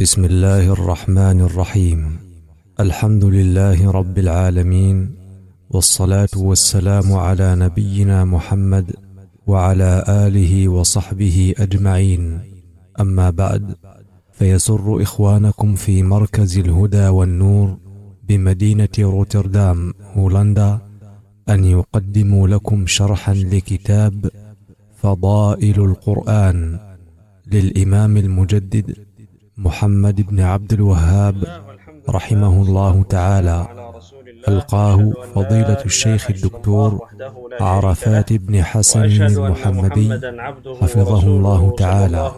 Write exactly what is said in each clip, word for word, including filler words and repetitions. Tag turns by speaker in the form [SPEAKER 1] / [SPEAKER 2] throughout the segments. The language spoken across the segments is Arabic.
[SPEAKER 1] بسم الله الرحمن الرحيم. الحمد لله رب العالمين، والصلاة والسلام على نبينا محمد وعلى آله وصحبه أجمعين. أما بعد، فيسر إخوانكم في مركز الهدى والنور بمدينة روتردام هولندا أن يقدموا لكم شرحا لكتاب فضائل القرآن للإمام المجدد محمد بن عبد الوهاب رحمه الله تعالى، ألقاه فضيلة الشيخ الدكتور عرفات بن حسن المحمدي حفظه الله تعالى.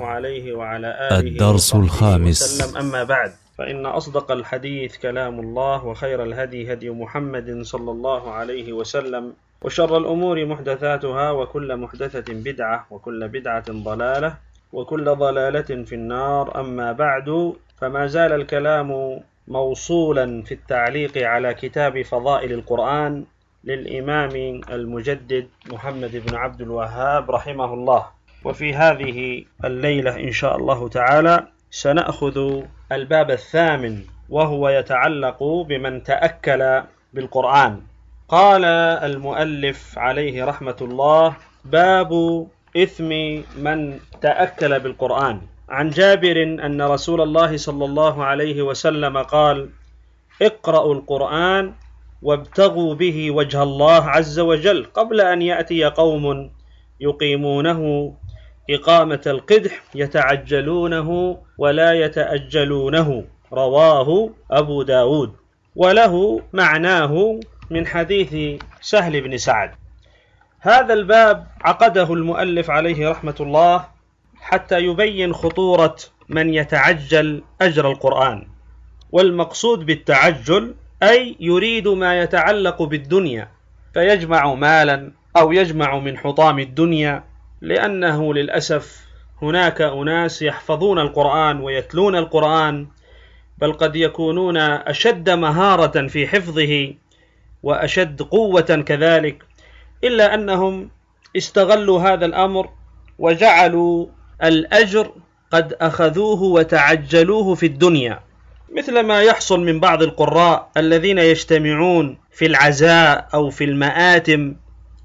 [SPEAKER 1] الدرس الخامس.
[SPEAKER 2] أما بعد، فإن أصدق الحديث كلام الله، وخير الهدي هدي محمد صلى الله عليه وسلم، وشر الأمور محدثاتها، وكل محدثة بدعة، وكل بدعة ضلالة، وكل ضلالة في النار. أما بعد، فما زال الكلام موصولا في التعليق على كتاب فضائل القرآن للإمام المجدد محمد بن عبد الوهاب رحمه الله. وفي هذه الليلة إن شاء الله تعالى سنأخذ الباب الثامن، وهو يتعلق بمن تأكل بالقرآن. قال المؤلف عليه رحمة الله: باب إثم من تأكل بالقرآن. عن جابر أن رسول الله صلى الله عليه وسلم قال: اقرأوا القرآن وابتغوا به وجه الله عز وجل قبل أن يأتي قوم يقيمونه إقامة القدح يتعجلونه ولا يتأجلونه. رواه أبو داود. وله معناه من حديث سهل بن سعد. هذا الباب عقده المؤلف عليه رحمة الله حتى يبين خطورة من يتعجل أجر القرآن. والمقصود بالتعجل أي يريد ما يتعلق بالدنيا، فيجمع مالا أو يجمع من حطام الدنيا، لأنه للأسف هناك أناس يحفظون القرآن ويتلون القرآن، بل قد يكونون أشد مهارة في حفظه وأشد قوة كذلك، إلا أنهم استغلوا هذا الأمر وجعلوا الأجر قد أخذوه وتعجلوه في الدنيا، مثل ما يحصل من بعض القراء الذين يجتمعون في العزاء أو في المآتم،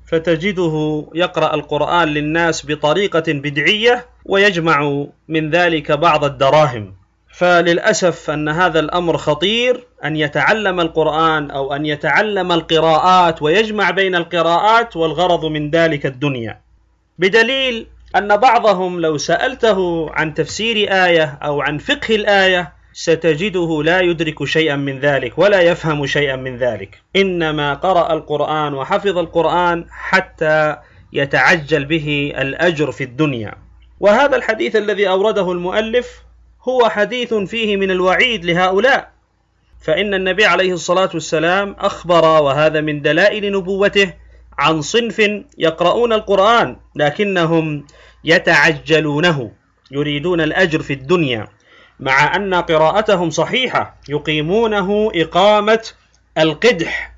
[SPEAKER 2] فتجده يقرأ القرآن للناس بطريقة بدعية ويجمع من ذلك بعض الدراهم. فللأسف أن هذا الأمر خطير، أن يتعلم القرآن أو أن يتعلم القراءات ويجمع بين القراءات والغرض من ذلك الدنيا، بدليل أن بعضهم لو سألته عن تفسير آية أو عن فقه الآية ستجده لا يدرك شيئا من ذلك ولا يفهم شيئا من ذلك، إنما قرأ القرآن وحفظ القرآن حتى يتعجل به الأجر في الدنيا. وهذا الحديث الذي أورده المؤلف هو حديث فيه من الوعيد لهؤلاء، فإن النبي عليه الصلاة والسلام أخبر، وهذا من دلائل نبوته، عن صنف يقرؤون القرآن لكنهم يتعجلونه، يريدون الأجر في الدنيا، مع أن قراءتهم صحيحة، يقيمونه إقامة القدح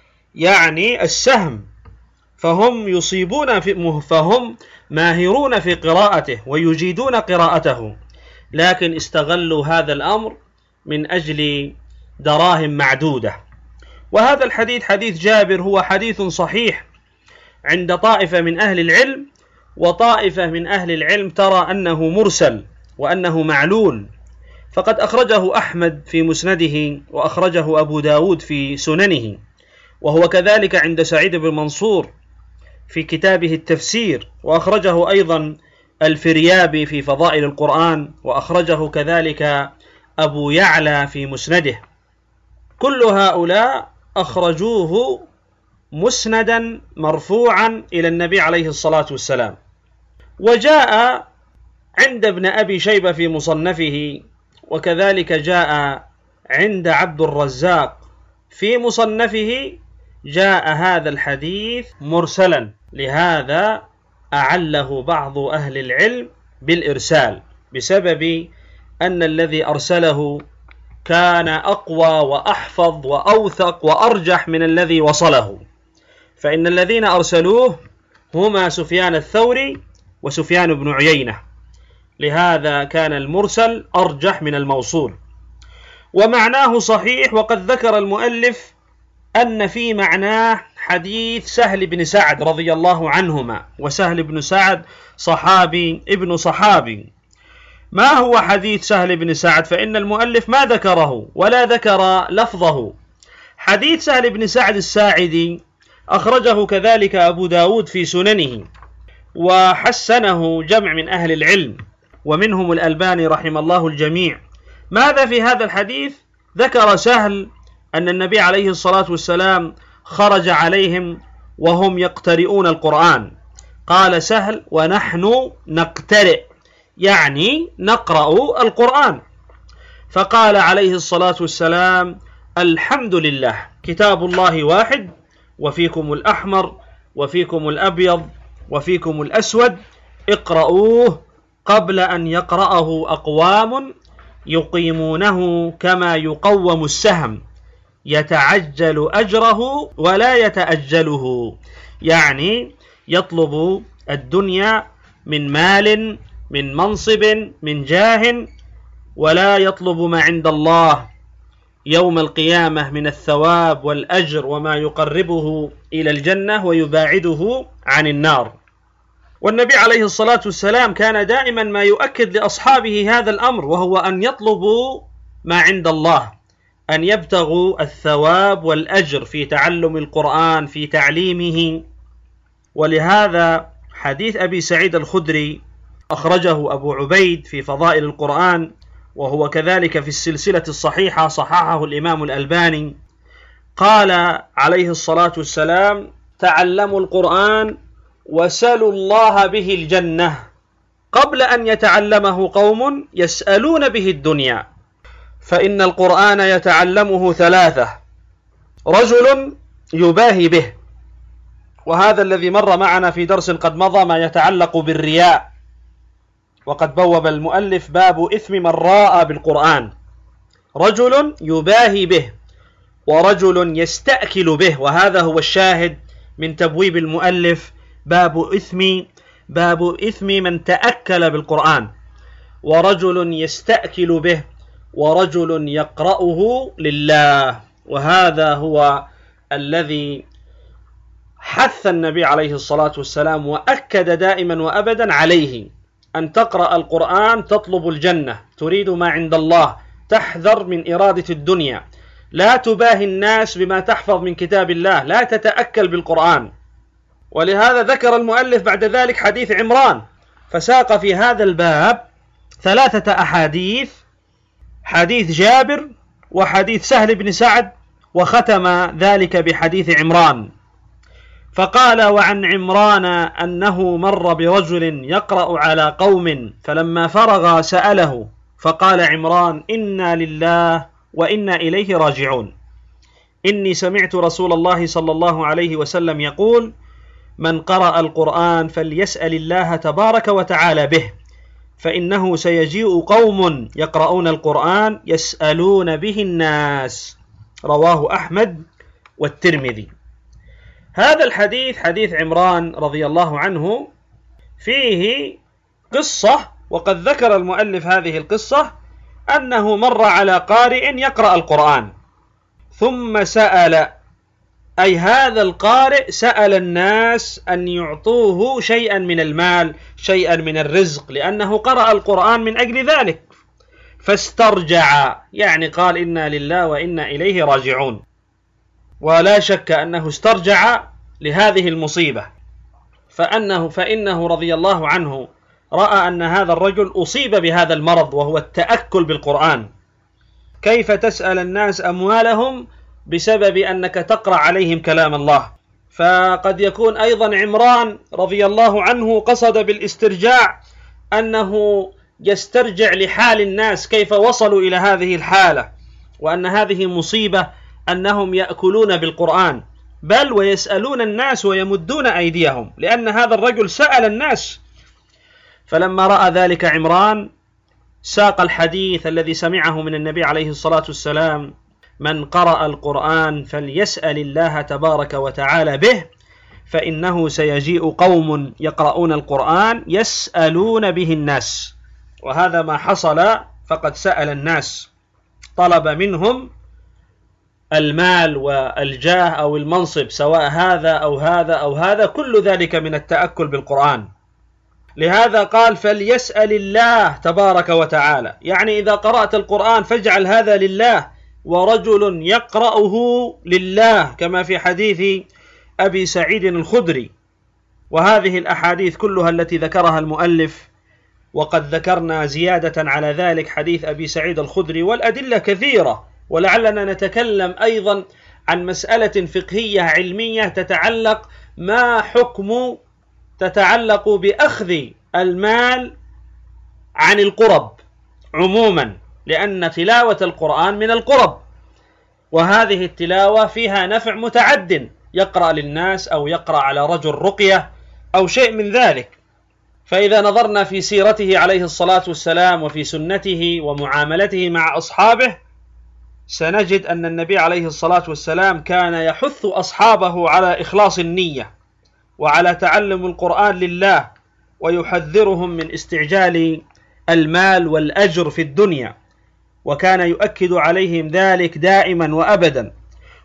[SPEAKER 2] يعني السهم، فهم يصيبون في فهم ماهرون في قراءته ويجيدون قراءته، لكن استغلوا هذا الأمر من أجل دراهم معدودة. وهذا الحديث حديث جابر هو حديث صحيح عند طائفة من أهل العلم، وطائفة من أهل العلم ترى أنه مرسل وأنه معلول، فقد أخرجه أحمد في مسنده، وأخرجه أبو داود في سننه، وهو كذلك عند سعيد بن منصور في كتابه التفسير، وأخرجه أيضا الفريابي في فضائل القرآن، وأخرجه كذلك أبو يعلى في مسنده. كل هؤلاء أخرجوه مسندا مرفوعا إلى النبي عليه الصلاة والسلام. وجاء عند ابن أبي شيبة في مصنفه، وكذلك جاء عند عبد الرزاق في مصنفه، جاء هذا الحديث مرسلا، لهذا أعله بعض أهل العلم بالإرسال، بسبب أن الذي أرسله كان أقوى وأحفظ وأوثق وأرجح من الذي وصله. فإن الذين أرسلوه هما سفيان الثوري وسفيان بن عيينة، لهذا كان المرسل أرجح من الموصول. ومعناه صحيح، وقد ذكر المؤلف أن في معناه حديث سهل بن سعد رضي الله عنهما، وسهل بن سعد صحابي ابن صحابي. ما هو حديث سهل بن سعد؟ فإن المؤلف ما ذكره ولا ذكر لفظه. حديث سهل بن سعد الساعدي أخرجه كذلك أبو داود في سننه، وحسنه جمع من أهل العلم ومنهم الألباني رحم الله الجميع. ماذا في هذا الحديث؟ ذكر سهل أن النبي عليه الصلاة والسلام خرج عليهم وهم يقترؤون القرآن. قال سهل: ونحن نقترئ، يعني نقرأ القرآن. فقال عليه الصلاة والسلام: الحمد لله، كتاب الله واحد، وفيكم الأحمر وفيكم الأبيض وفيكم الأسود، اقرأوه قبل أن يقرأه أقوام يقيمونه كما يقوم السهم، يتعجل أجره ولا يتأجله، يعني يطلب الدنيا من مال، من منصب، من جاه، ولا يطلب ما عند الله يوم القيامة من الثواب والأجر وما يقربه إلى الجنة ويباعده عن النار. والنبي عليه الصلاة والسلام كان دائما ما يؤكد لأصحابه هذا الأمر، وهو أن يطلبوا ما عند الله، أن يبتغوا الثواب والأجر في تعلم القرآن، في تعليمه. ولهذا حديث أبي سعيد الخدري أخرجه أبو عبيد في فضائل القرآن، وهو كذلك في السلسلة الصحيحة، صححه الإمام الألباني. قال عليه الصلاة والسلام: تعلموا القرآن وسلوا الله به الجنة، قبل أن يتعلمه قوم يسألون به الدنيا. فإن القرآن يتعلمه ثلاثة: رجل يباهي به، وهذا الذي مر معنا في درس قد مضى ما يتعلق بالرياء، وقد بوب المؤلف باب إثم من راء بالقرآن. رجل يباهي به، ورجل يستأكل به، وهذا هو الشاهد من تبويب المؤلف، باب إثم باب إثم من تأكل بالقرآن. ورجل يستأكل به، ورجل يقرأه لله. وهذا هو الذي حث النبي عليه الصلاة والسلام وأكد دائما وأبدا عليه، أن تقرأ القرآن تطلب الجنة، تريد ما عند الله، تحذر من إرادة الدنيا، لا تباهي الناس بما تحفظ من كتاب الله، لا تتأكل بالقرآن. ولهذا ذكر المؤلف بعد ذلك حديث عمران، فساق في هذا الباب ثلاثة أحاديث: حديث جابر، وحديث سهل بن سعد، وختم ذلك بحديث عمران. فقال: وعن عمران أنه مر برجل يقرأ على قوم، فلما فرغ سأله، فقال عمران: إنا لله وإنا إليه راجعون. إني سمعت رسول الله صلى الله عليه وسلم يقول: من قرأ القرآن فليسأل الله تبارك وتعالى به، فإنه سيجيء قوم يقرؤون القرآن يسألون به الناس. رواه أحمد والترمذي. هذا الحديث حديث عمران رضي الله عنه فيه قصة، وقد ذكر المؤلف هذه القصة، أنه مر على قارئ يقرأ القرآن ثم سأل، أي هذا القارئ سأل الناس أن يعطوه شيئا من المال، شيئا من الرزق، لأنه قرأ القرآن من أجل ذلك، فاسترجع، يعني قال: إنا لله وإنا إليه راجعون. ولا شك أنه استرجع لهذه المصيبة، فأنه فإنه رضي الله عنه رأى أن هذا الرجل أصيب بهذا المرض، وهو التأكل بالقرآن. كيف تسأل الناس أموالهم بسبب أنك تقرأ عليهم كلام الله؟ فقد يكون أيضا عمران رضي الله عنه قصد بالاسترجاع أنه يسترجع لحال الناس، كيف وصلوا إلى هذه الحالة، وأن هذه مصيبة أنهم يأكلون بالقرآن، بل ويسألون الناس ويمدون أيديهم، لأن هذا الرجل سأل الناس. فلما رأى ذلك عمران ساق الحديث الذي سمعه من النبي عليه الصلاة والسلام: من قرأ القرآن فليسأل الله تبارك وتعالى به، فإنه سيجيء قوم يقرؤون القرآن يسألون به الناس. وهذا ما حصل، فقد سأل الناس، طلب منهم المال والجاه أو المنصب، سواء هذا أو هذا أو هذا، كل ذلك من التأكل بالقرآن. لهذا قال فليسأل الله تبارك وتعالى، يعني إذا قرأت القرآن فاجعل هذا لله، ورجل يقرأه لله، كما في حديث أبي سعيد الخدري. وهذه الأحاديث كلها التي ذكرها المؤلف، وقد ذكرنا زيادة على ذلك حديث أبي سعيد الخدري، والأدلة كثيرة، ولعلنا نتكلم أيضا عن مسألة فقهية علمية تتعلق ما حكم تتعلق بأخذ المال عن القرب عموما، لأن تلاوة القرآن من القرب، وهذه التلاوة فيها نفع متعد، يقرأ للناس أو يقرأ على رجل رقية أو شيء من ذلك. فإذا نظرنا في سيرته عليه الصلاة والسلام وفي سنته ومعاملته مع أصحابه، سنجد أن النبي عليه الصلاة والسلام كان يحث أصحابه على إخلاص النية وعلى تعلم القرآن لله، ويحذرهم من استعجال المال والأجر في الدنيا، وكان يؤكد عليهم ذلك دائما وأبدا،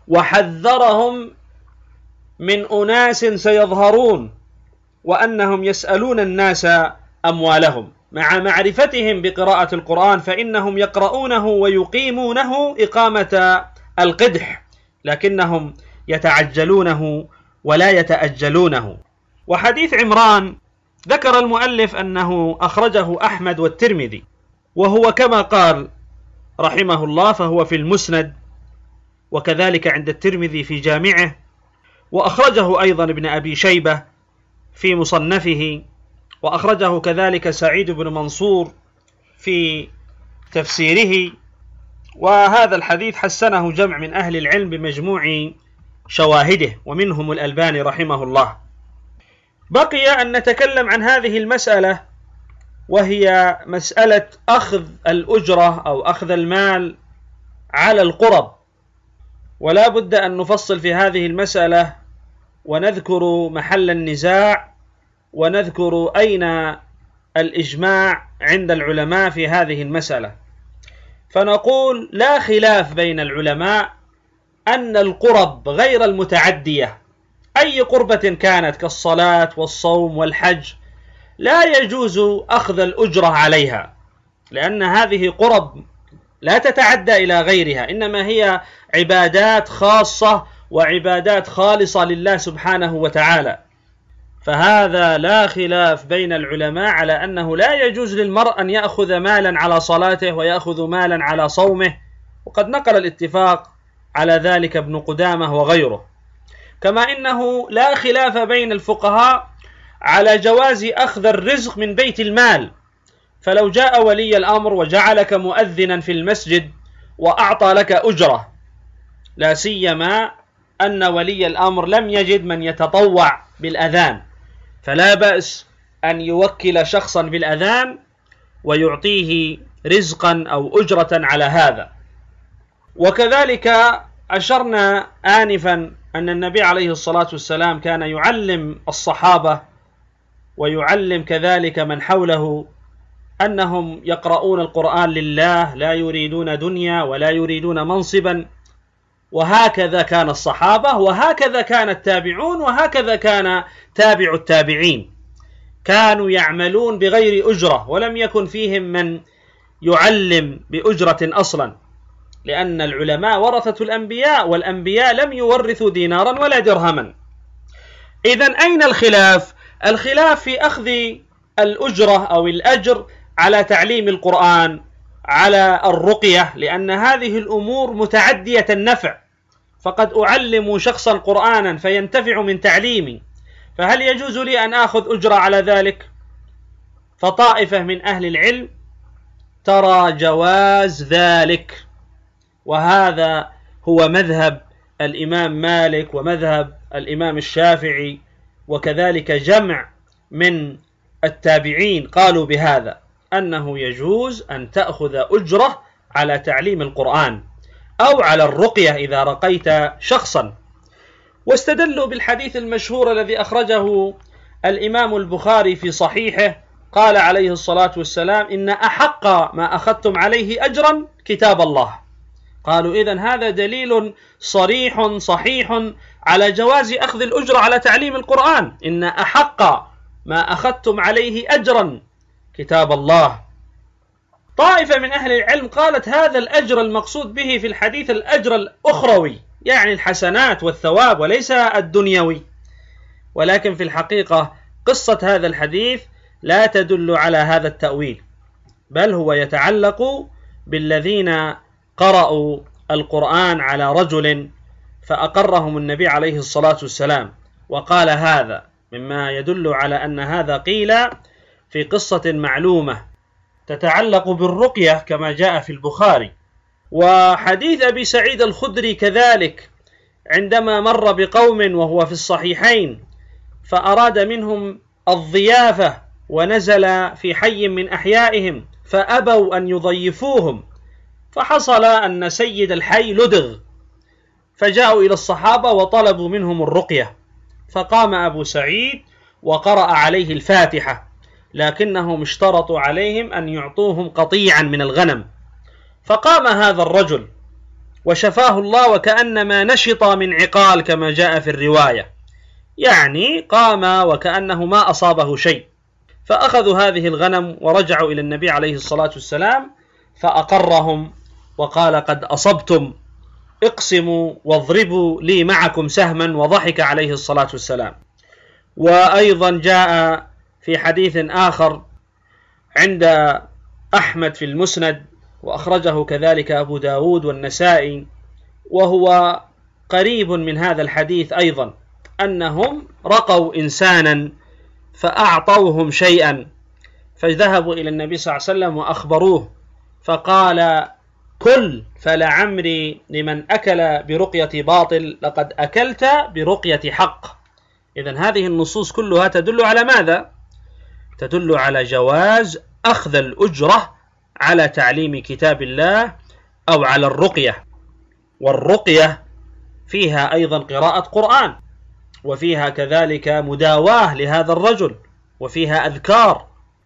[SPEAKER 2] وحذرهم من أناس سيظهرون وأنهم يسألون الناس أموالهم، مع معرفتهم بقراءة القرآن فإنهم يقرؤونه ويقيمونه إقامة القدح، لكنهم يتعجلونه ولا يتأجلونه. وحديث عمران ذكر المؤلف أنه أخرجه أحمد والترمذي، وهو كما قال رحمه الله فهو في المسند، وكذلك عند الترمذي في جامعه، وأخرجه أيضا ابن أبي شيبة في مصنفه، وأخرجه كذلك سعيد بن منصور في تفسيره. وهذا الحديث حسنه جمع من أهل العلم بمجموع شواهده، ومنهم الألباني رحمه الله. بقي أن نتكلم عن هذه المسألة، وهي مسألة أخذ الأجرة أو أخذ المال على القرب، ولا بد أن نفصل في هذه المسألة ونذكر محل النزاع، ونذكر أين الإجماع عند العلماء في هذه المسألة. فنقول لا خلاف بين العلماء أن القرب غير المتعدية، أي قربة كانت كالصلاة والصوم والحج، لا يجوز أخذ الأجرة عليها، لأن هذه قرب لا تتعدى إلى غيرها، إنما هي عبادات خاصة وعبادات خالصة لله سبحانه وتعالى. فهذا لا خلاف بين العلماء على أنه لا يجوز للمرء أن يأخذ مالا على صلاته ويأخذ مالا على صومه، وقد نقل الاتفاق على ذلك ابن قدامة وغيره. كما إنه لا خلاف بين الفقهاء على جواز أخذ الرزق من بيت المال، فلو جاء ولي الأمر وجعلك مؤذنا في المسجد وأعطى لك أجرة، لا سيما أن ولي الأمر لم يجد من يتطوع بالأذان، فلا بأس أن يوكل شخصا بالأذان ويعطيه رزقا أو أجرة على هذا. وكذلك أشرنا آنفا أن النبي عليه الصلاة والسلام كان يعلم الصحابة ويعلم كذلك من حوله أنهم يقرؤون القرآن لله، لا يريدون دنيا ولا يريدون منصبا. وهكذا كان الصحابة، وهكذا كان التابعون، وهكذا كان تابع التابعين، كانوا يعملون بغير أجرة، ولم يكن فيهم من يعلم بأجرة أصلا، لأن العلماء ورثة الأنبياء، والأنبياء لم يورثوا دينارا ولا درهما. إذن أين الخلاف؟ الخلاف في أخذ الأجرة أو الأجر على تعليم القرآن، على الرقية، لأن هذه الأمور متعدية النفع، فقد أعلم شخصا قرآنا فينتفع من تعليمي، فهل يجوز لي أن آخذ أجرة على ذلك؟ فطائفة من أهل العلم ترى جواز ذلك، وهذا هو مذهب الإمام مالك ومذهب الإمام الشافعي، وكذلك جمع من التابعين قالوا بهذا، أنه يجوز أن تأخذ أجرة على تعليم القرآن أو على الرقية إذا رقيت شخصا. واستدلوا بالحديث المشهور الذي أخرجه الإمام البخاري في صحيحه قال عليه الصلاة والسلام: إن أحق ما أخذتم عليه أجرا كتاب الله. قالوا: إذن هذا دليل صريح صحيح على جواز أخذ الأجرة على تعليم القرآن. إن أحق ما أخذتم عليه أجرا كتاب الله. طائفة من أهل العلم قالت هذا الأجر المقصود به في الحديث الأجر الأخروي، يعني الحسنات والثواب وليس الدنيوي. ولكن في الحقيقة قصة هذا الحديث لا تدل على هذا التأويل، بل هو يتعلق بالذين قرأوا القرآن على رجل فأقرهم النبي عليه الصلاة والسلام وقال هذا، مما يدل على أن هذا قيل في قصة معلومة تتعلق بالرقية كما جاء في البخاري. وحديث أبي سعيد الخدري كذلك عندما مر بقوم وهو في الصحيحين فأراد منهم الضيافة ونزل في حي من أحيائهم فأبوا أن يضيفوهم، فحصل أن سيد الحي لدغ، فجاءوا إلى الصحابة وطلبوا منهم الرقية، فقام أبو سعيد وقرأ عليه الفاتحة، لكنهم اشترطوا عليهم أن يعطوهم قطيعا من الغنم. فقام هذا الرجل وشفاه الله وكأنما نشط من عقال كما جاء في الرواية، يعني قام وكأنه ما أصابه شيء. فأخذوا هذه الغنم ورجعوا إلى النبي عليه الصلاة والسلام فأقرهم وقال: قد أصبتم، اقسموا واضربوا لي معكم سهما، وضحك عليه الصلاة والسلام. وأيضا جاء في حديث آخر عند أحمد في المسند وأخرجه كذلك أبو داود والنسائي، وهو قريب من هذا الحديث أيضا، أنهم رقوا إنسانا فأعطوهم شيئا، فذهبوا إلى النبي صلى الله عليه وسلم وأخبروه، فقال: كل فلعمري لمن أكل برقية باطل لقد أكلت برقية حق. إذن هذه النصوص كلها تدل على ماذا؟ تدل على جواز أخذ الأجرة على تعليم كتاب الله أو على الرقية. والرقية فيها أيضا قراءة قرآن، وفيها كذلك مداواة لهذا الرجل، وفيها أذكار.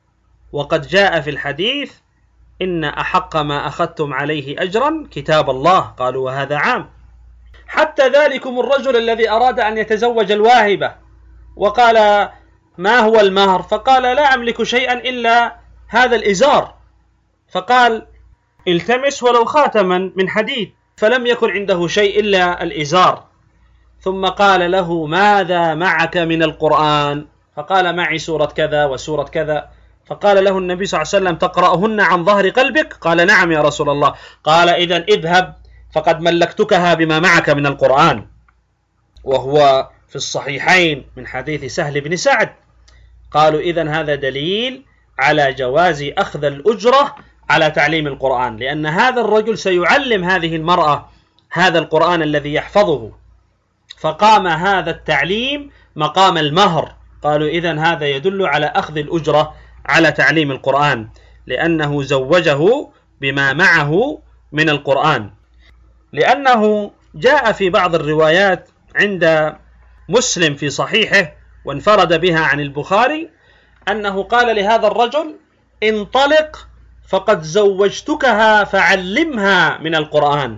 [SPEAKER 2] وقد جاء في الحديث: إن أحق ما أخذتم عليه أجرا كتاب الله. قالوا: وهذا عام. حتى ذلكم الرجل الذي أراد أن يتزوج الواهبة وقال: ما هو المهر؟ فقال: لا أملك شيئا إلا هذا الإزار. فقال: التمس ولو خاتما من حديد، فلم يكن عنده شيء إلا الإزار. ثم قال له: ماذا معك من القرآن؟ فقال: معي سورة كذا وسورة كذا. فقال له النبي صلى الله عليه وسلم: تقرأهن عن ظهر قلبك؟ قال: نعم يا رسول الله. قال: إذن اذهب فقد ملكتكها بما معك من القرآن. وهو في الصحيحين من حديث سهل بن سعد. قالوا: إذن هذا دليل على جواز أخذ الأجرة على تعليم القرآن، لأن هذا الرجل سيعلم هذه المرأة هذا القرآن الذي يحفظه، فقام هذا التعليم مقام المهر. قالوا: إذن هذا يدل على أخذ الأجرة على تعليم القرآن، لأنه زوجه بما معه من القرآن. لأنه جاء في بعض الروايات عند مسلم في صحيحه وانفرد بها عن البخاري أنه قال لهذا الرجل: انطلق فقد زوجتكها فعلمها من القرآن،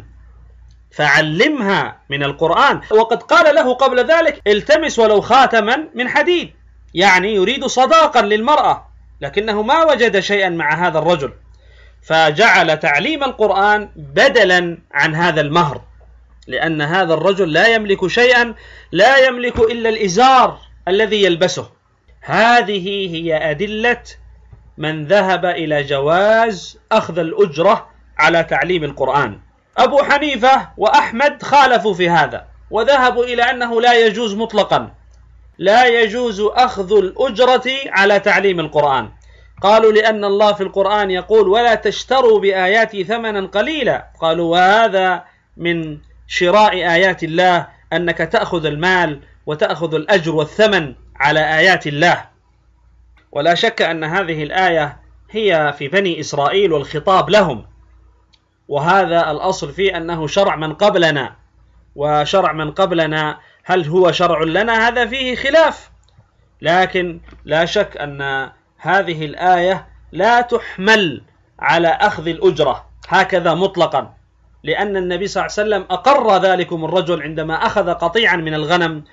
[SPEAKER 2] فعلمها من القرآن. وقد قال له قبل ذلك: التمس ولو خاتما من حديد، يعني يريد صداقا للمرأة، لكنه ما وجد شيئا مع هذا الرجل، فجعل تعليم القرآن بدلا عن هذا المهر، لأن هذا الرجل لا يملك شيئا، لا يملك إلا الإزار الذي يلبسه. هذه هي أدلة من ذهب إلى جواز أخذ الأجرة على تعليم القرآن. أبو حنيفة وأحمد خالفوا في هذا وذهبوا إلى أنه لا يجوز مطلقا، لا يجوز أخذ الأجرة على تعليم القرآن. قالوا: لأن الله في القرآن يقول: ولا تشتروا بآياتي ثمنا قليلا. قالوا: وهذا من شراء آيات الله أنك تأخذ المال وتأخذ الأجر والثمن على آيات الله. ولا شك أن هذه الآية هي في بني إسرائيل والخطاب لهم، وهذا الأصل فيه أنه شرع من قبلنا، وشرع من قبلنا هل هو شرع لنا؟ هذا فيه خلاف، لكن لا شك أن هذه الآية لا تحمل على أخذ الأجرة هكذا مطلقا، لأن النبي صلى الله عليه وسلم أقر ذلكم الرجل عندما أخذ قطيعا من الغنم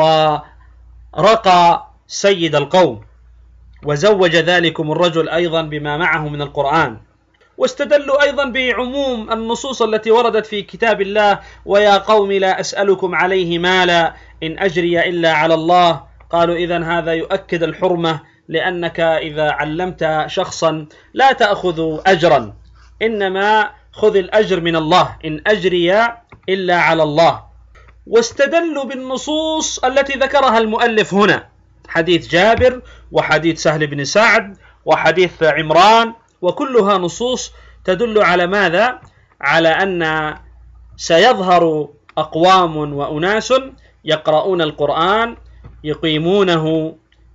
[SPEAKER 2] ورقى سيد القوم، وزوج ذلكم الرجل أيضا بما معه من القرآن. واستدلوا أيضا بعموم النصوص التي وردت في كتاب الله: ويا قوم لا أسألكم عليه مالا إن أجري إلا على الله. قالوا إذن هذا يؤكد الحرمة، لأنك إذا علمت شخصا لا تأخذ أجرا، إنما خذ الأجر من الله، إن أجري إلا على الله. واستدلوا بالنصوص التي ذكرها المؤلف هنا: حديث جابر، وحديث سهل بن سعد، وحديث عمران، وكلها نصوص تدل على ماذا؟ على أن سيظهر أقوام وأناس يقرؤون القرآن يقيمونه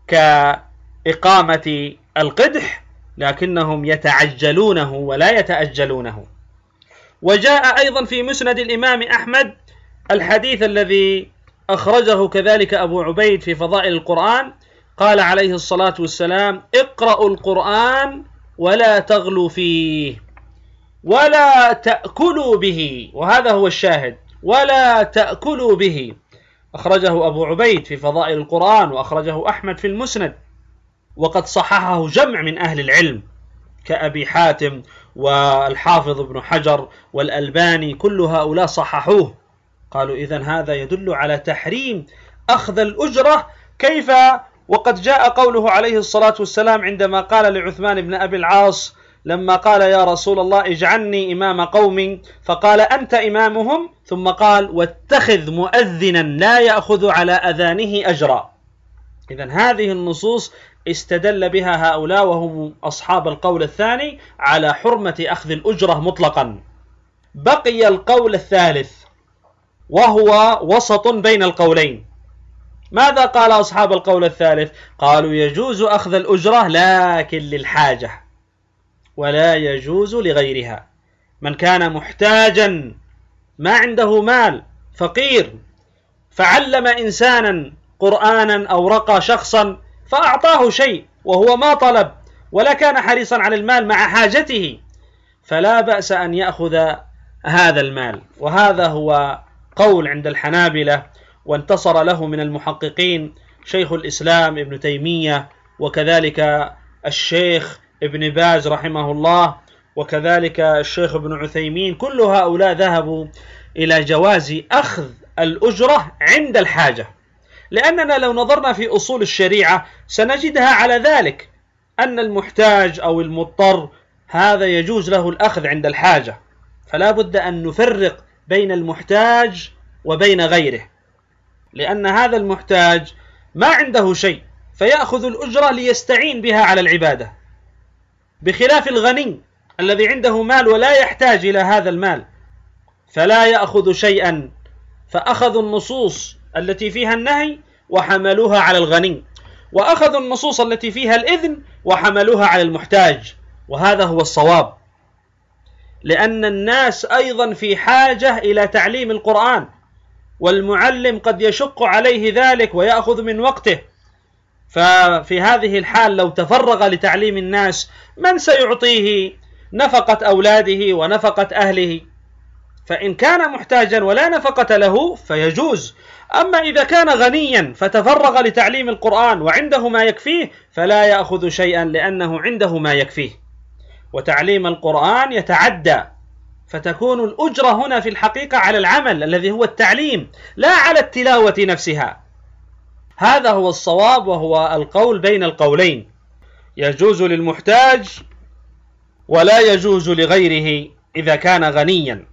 [SPEAKER 2] كإقامة القدح، لكنهم يتعجلونه ولا يتأجلونه. وجاء أيضا في مسند الإمام أحمد الحديث الذي أخرجه كذلك أبو عبيد في فضائل القرآن، قال عليه الصلاة والسلام: اقرأوا القرآن ولا تغلوا فيه ولا تأكلوا به. وهذا هو الشاهد: ولا تأكلوا به. أخرجه أبو عبيد في فضائل القرآن، وأخرجه أحمد في المسند، وقد صححه جمع من أهل العلم كأبي حاتم والحافظ ابن حجر والألباني، كل هؤلاء صححوه. قالوا إذن هذا يدل على تحريم أخذ الأجرة. كيف وقد جاء قوله عليه الصلاة والسلام عندما قال لعثمان بن أبي العاص لما قال: يا رسول الله اجعلني إمام قوم، فقال: أنت إمامهم، ثم قال: واتخذ مؤذنا لا يأخذ على أذانه أجرا. إذن هذه النصوص استدل بها هؤلاء وهم أصحاب القول الثاني على حرمة أخذ الأجرة مطلقا. بقي القول الثالث وهو وسط بين القولين. ماذا قال أصحاب القول الثالث؟ قالوا: يجوز أخذ الأجرة لكن للحاجة، ولا يجوز لغيرها. من كان محتاجا ما عنده مال، فقير، فعلم إنسانا قرآنا أو رقى شخصا فأعطاه شيء وهو ما طلب ولا كان حريصا على المال مع حاجته، فلا بأس أن يأخذ هذا المال. وهذا هو قول عند الحنابلة، وانتصر له من المحققين شيخ الإسلام ابن تيمية، وكذلك الشيخ ابن باز رحمه الله، وكذلك الشيخ ابن عثيمين. كل هؤلاء ذهبوا إلى جواز أخذ الأجرة عند الحاجة، لأننا لو نظرنا في أصول الشريعة سنجدها على ذلك، أن المحتاج أو المضطر هذا يجوز له الأخذ عند الحاجة، فلا بد أن نفرق بين المحتاج وبين غيره، لأن هذا المحتاج ما عنده شيء فيأخذ الأجرة ليستعين بها على العبادة، بخلاف الغني الذي عنده مال ولا يحتاج إلى هذا المال فلا يأخذ شيئا. فأخذوا النصوص التي فيها النهي وحملوها على الغني، وأخذوا النصوص التي فيها الإذن وحملوها على المحتاج، وهذا هو الصواب، لأن الناس أيضا في حاجة إلى تعليم القرآن، والمعلم قد يشق عليه ذلك ويأخذ من وقته. ففي هذه الحال لو تفرغ لتعليم الناس من سيعطيه نفقة أولاده ونفقة أهله؟ فإن كان محتاجا ولا نفقة له فيجوز. أما إذا كان غنيا فتفرغ لتعليم القرآن وعنده ما يكفيه فلا يأخذ شيئا، لأنه عنده ما يكفيه. وتعليم القرآن يتعدى، فتكون الأجرة هنا في الحقيقة على العمل الذي هو التعليم، لا على التلاوة نفسها. هذا هو الصواب، وهو القول بين القولين: يجوز للمحتاج ولا يجوز لغيره إذا كان غنيا،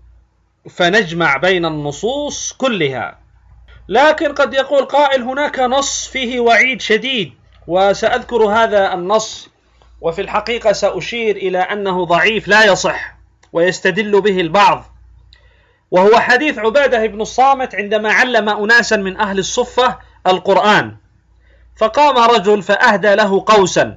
[SPEAKER 2] فنجمع بين النصوص كلها. لكن قد يقول قائل: هناك نص فيه وعيد شديد، وسأذكر هذا النص، وفي الحقيقة سأشير إلى أنه ضعيف لا يصح ويستدل به البعض، وهو حديث عبادة بن الصامت عندما علم أناسا من أهل الصفة القرآن، فقام رجل فأهدى له قوسا،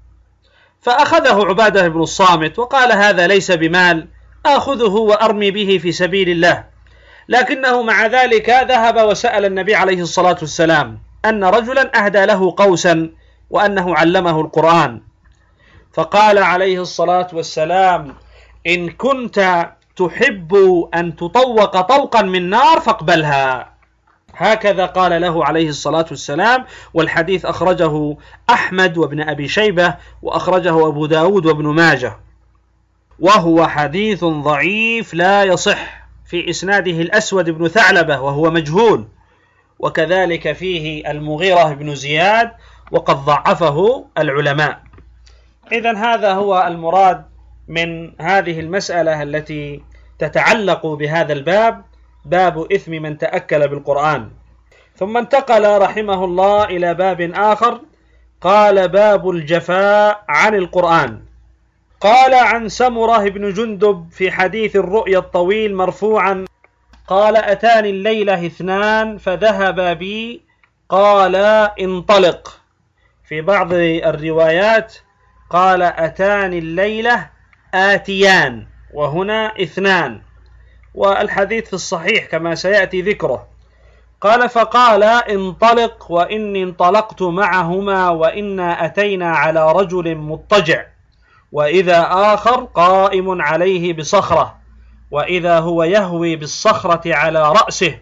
[SPEAKER 2] فأخذه عبادة بن الصامت وقال: هذا ليس بمال، آخذه وأرمي به في سبيل الله. لكنه مع ذلك ذهب وسأل النبي عليه الصلاة والسلام أن رجلا أهدى له قوسا وأنه علمه القرآن. فقال عليه الصلاة والسلام: إن كنت تحب أن تطوق طوقا من نار فاقبلها. هكذا قال له عليه الصلاة والسلام. والحديث أخرجه أحمد وابن أبي شيبة، وأخرجه أبو داود وابن ماجه، وهو حديث ضعيف لا يصح، في إسناده الأسود بن ثعلبة وهو مجهول، وكذلك فيه المغيرة بن زياد وقد ضعفه العلماء. إذن هذا هو المراد من هذه المسألة التي تتعلق بهذا الباب، باب إثم من تأكل بالقرآن. ثم انتقل رحمه الله إلى باب آخر، قال: باب الجفاء عن القرآن. قال عن سمرة بن جندب في حديث الرؤيا الطويل مرفوعا قال: أتاني الليلة اثنان فذهبا بي، قال: انطلق. في بعض الروايات قال: أتاني الليلة آتيان، وهنا اثنان، والحديث في الصحيح كما سيأتي ذكره. قال: فقال: انطلق، وإني انطلقت معهما، وإنا أتينا على رجل مضطجع، وإذا آخر قائم عليه بصخرة، وإذا هو يهوي بالصخرة على رأسه.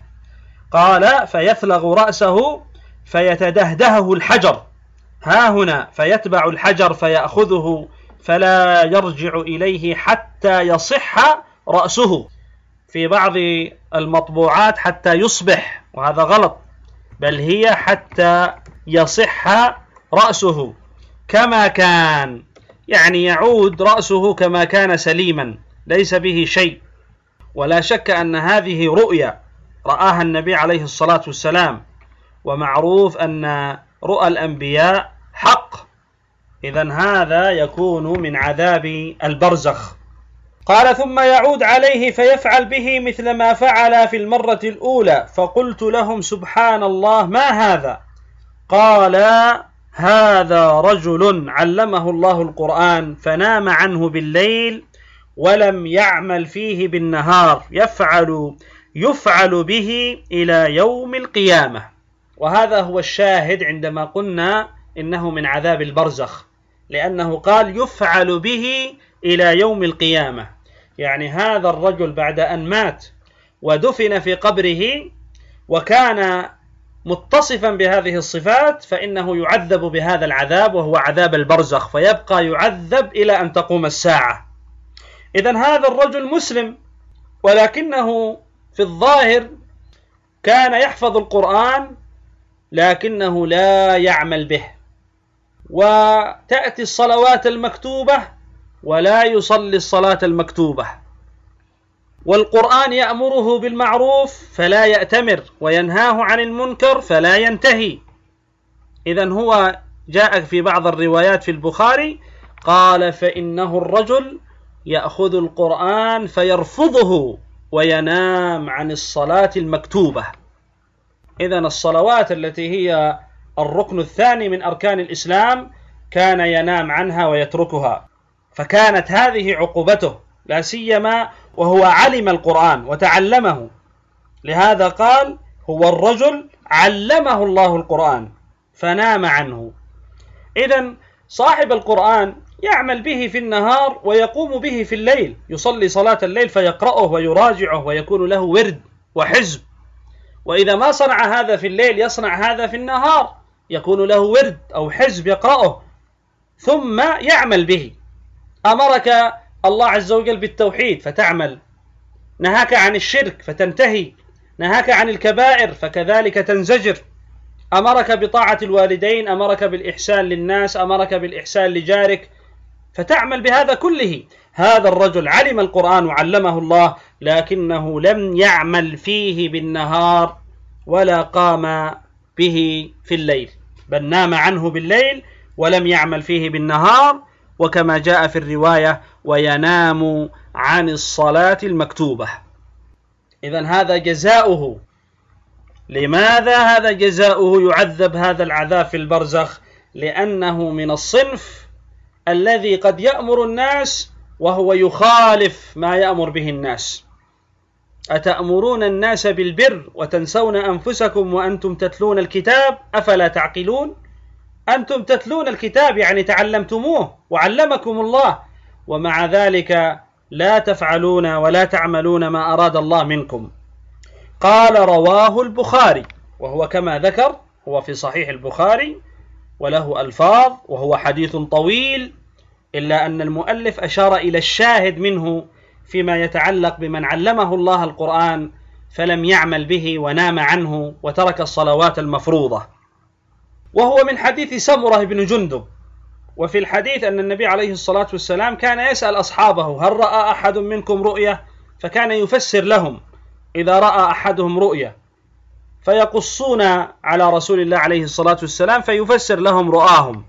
[SPEAKER 2] قال: فيثلغ رأسه فيتدهدهه الحجر ها هنا، فيتبع الحجر فيأخذه فلا يرجع إليه حتى يصح رأسه. في بعض المطبوعات حتى يصبح، وهذا غلط، بل هي حتى يصح رأسه كما كان، يعني يعود رأسه كما كان سليما ليس به شيء. ولا شك أن هذه رؤيا رآها النبي عليه الصلاة والسلام، ومعروف أن رؤى الأنبياء حق، إذن هذا يكون من عذاب البرزخ. قال: ثم يعود عليه فيفعل به مثل ما فعل في المرة الأولى، فقلت لهم: سبحان الله، ما هذا؟ قال: هذا رجل علمه الله القرآن فنام عنه بالليل ولم يعمل فيه بالنهار، يفعل يفعل به إلى يوم القيامة. وهذا هو الشاهد عندما قلنا إنه من عذاب البرزخ، لأنه قال: يفعل به إلى يوم القيامة، يعني هذا الرجل بعد أن مات ودفن في قبره وكان متصفا بهذه الصفات، فإنه يعذب بهذا العذاب، وهو عذاب البرزخ، فيبقى يعذب إلى أن تقوم الساعة. إذن هذا الرجل مسلم، ولكنه في الظاهر كان يحفظ القرآن لكنه لا يعمل به، وتأتي الصلوات المكتوبة ولا يصلي الصلاة المكتوبة، والقرآن يأمره بالمعروف فلا يأتمر، وينهاه عن المنكر فلا ينتهي. إذن هو جاء في بعض الروايات في البخاري قال: فإنه الرجل يأخذ القرآن فيرفضه وينام عن الصلاة المكتوبة. إذن الصلوات التي هي الركن الثاني من أركان الإسلام كان ينام عنها ويتركها، فكانت هذه عقوبته، لا سيما وهو علم القرآن وتعلمه. لهذا قال: هو الرجل علمه الله القرآن فنام عنه. إذن صاحب القرآن يعمل به في النهار ويقوم به في الليل، يصلي صلاة الليل فيقرأه ويراجعه ويكون له ورد وحزب، وإذا ما صنع هذا في الليل يصنع هذا في النهار، يكون له ورد أو حزب يقرأه ثم يعمل به. أمرك الله عز وجل بالتوحيد فتعمل، نهاك عن الشرك فتنتهي، نهاك عن الكبائر فكذلك تنزجر، أمرك بطاعة الوالدين، أمرك بالإحسان للناس، أمرك بالإحسان لجارك، فتعمل بهذا كله. هذا الرجل علم القرآن وعلمه الله، لكنه لم يعمل فيه بالنهار ولا قام به في الليل، بل نام عنه بالليل ولم يعمل فيه بالنهار، وكما جاء في الرواية: وينام عن الصلاة المكتوبة. إذن هذا جزاؤه. لماذا هذا جزاؤه؟ يعذب هذا العذاب في البرزخ لأنه من الصنف الذي قد يأمر الناس وهو يخالف ما يأمر به الناس. أتأمرون الناس بالبر وتنسون أنفسكم وأنتم تتلون الكتاب أفلا تعقلون؟ أنتم تتلون الكتاب يعني تعلمتموه وعلمكم الله، ومع ذلك لا تفعلون ولا تعملون ما أراد الله منكم. قال رواه البخاري، وهو كما ذكر هو في صحيح البخاري وله ألفاظ وهو حديث طويل، إلا أن المؤلف أشار إلى الشاهد منه فيما يتعلق بمن علمه الله القرآن فلم يعمل به ونام عنه وترك الصلوات المفروضة، وهو من حديث سمرة بن جندب. وفي الحديث أن النبي عليه الصلاة والسلام كان يسأل أصحابه هل رأى أحد منكم رؤية، فكان يفسر لهم إذا رأى أحدهم رؤية فيقصون على رسول الله عليه الصلاة والسلام فيفسر لهم رؤاهم.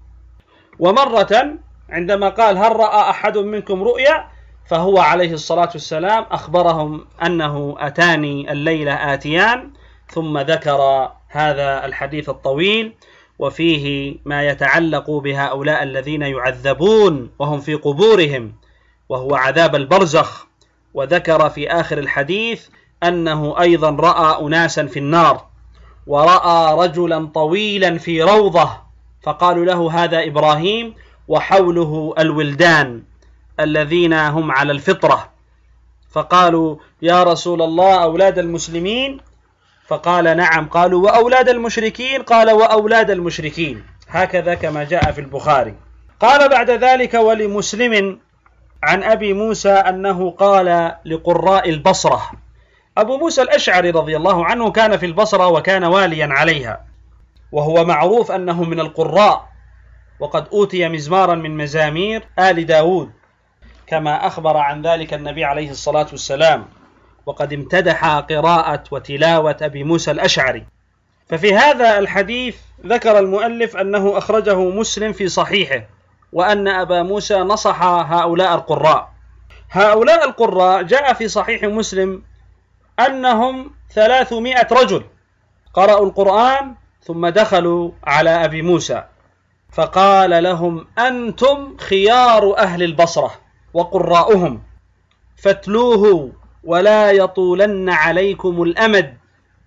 [SPEAKER 2] ومرة عندما قال هل رأى أحد منكم رؤيا، فهو عليه الصلاة والسلام أخبرهم أنه أتاني الليلة آتيان، ثم ذكر هذا الحديث الطويل وفيه ما يتعلق بهؤلاء الذين يعذبون وهم في قبورهم وهو عذاب البرزخ، وذكر في آخر الحديث أنه أيضا رأى أناسا في النار، ورأى رجلا طويلا في روضة فقالوا له هذا إبراهيم وحوله الولدان الذين هم على الفطرة، فقالوا يا رسول الله أولاد المسلمين؟ فقال نعم. قالوا وأولاد المشركين؟ قال وأولاد المشركين، هكذا كما جاء في البخاري. قال بعد ذلك ولمسلم عن أبي موسى أنه قال لقراء البصرة، أبو موسى الأشعري رضي الله عنه كان في البصرة وكان واليا عليها، وهو معروف أنه من القراء، وقد أوتي مزمارا من مزامير آل داود كما أخبر عن ذلك النبي عليه الصلاة والسلام، وقد امتدح قراءة وتلاوة أبي موسى الأشعري. ففي هذا الحديث ذكر المؤلف أنه أخرجه مسلم في صحيحه، وأن أبا موسى نصح هؤلاء القراء. هؤلاء القراء جاء في صحيح مسلم أنهم ثلاثمائة رجل قرأوا القرآن ثم دخلوا على أبي موسى فقال لهم أنتم خيار أهل البصرة وقراؤهم، فاتلوه ولا يطولن عليكم الأمد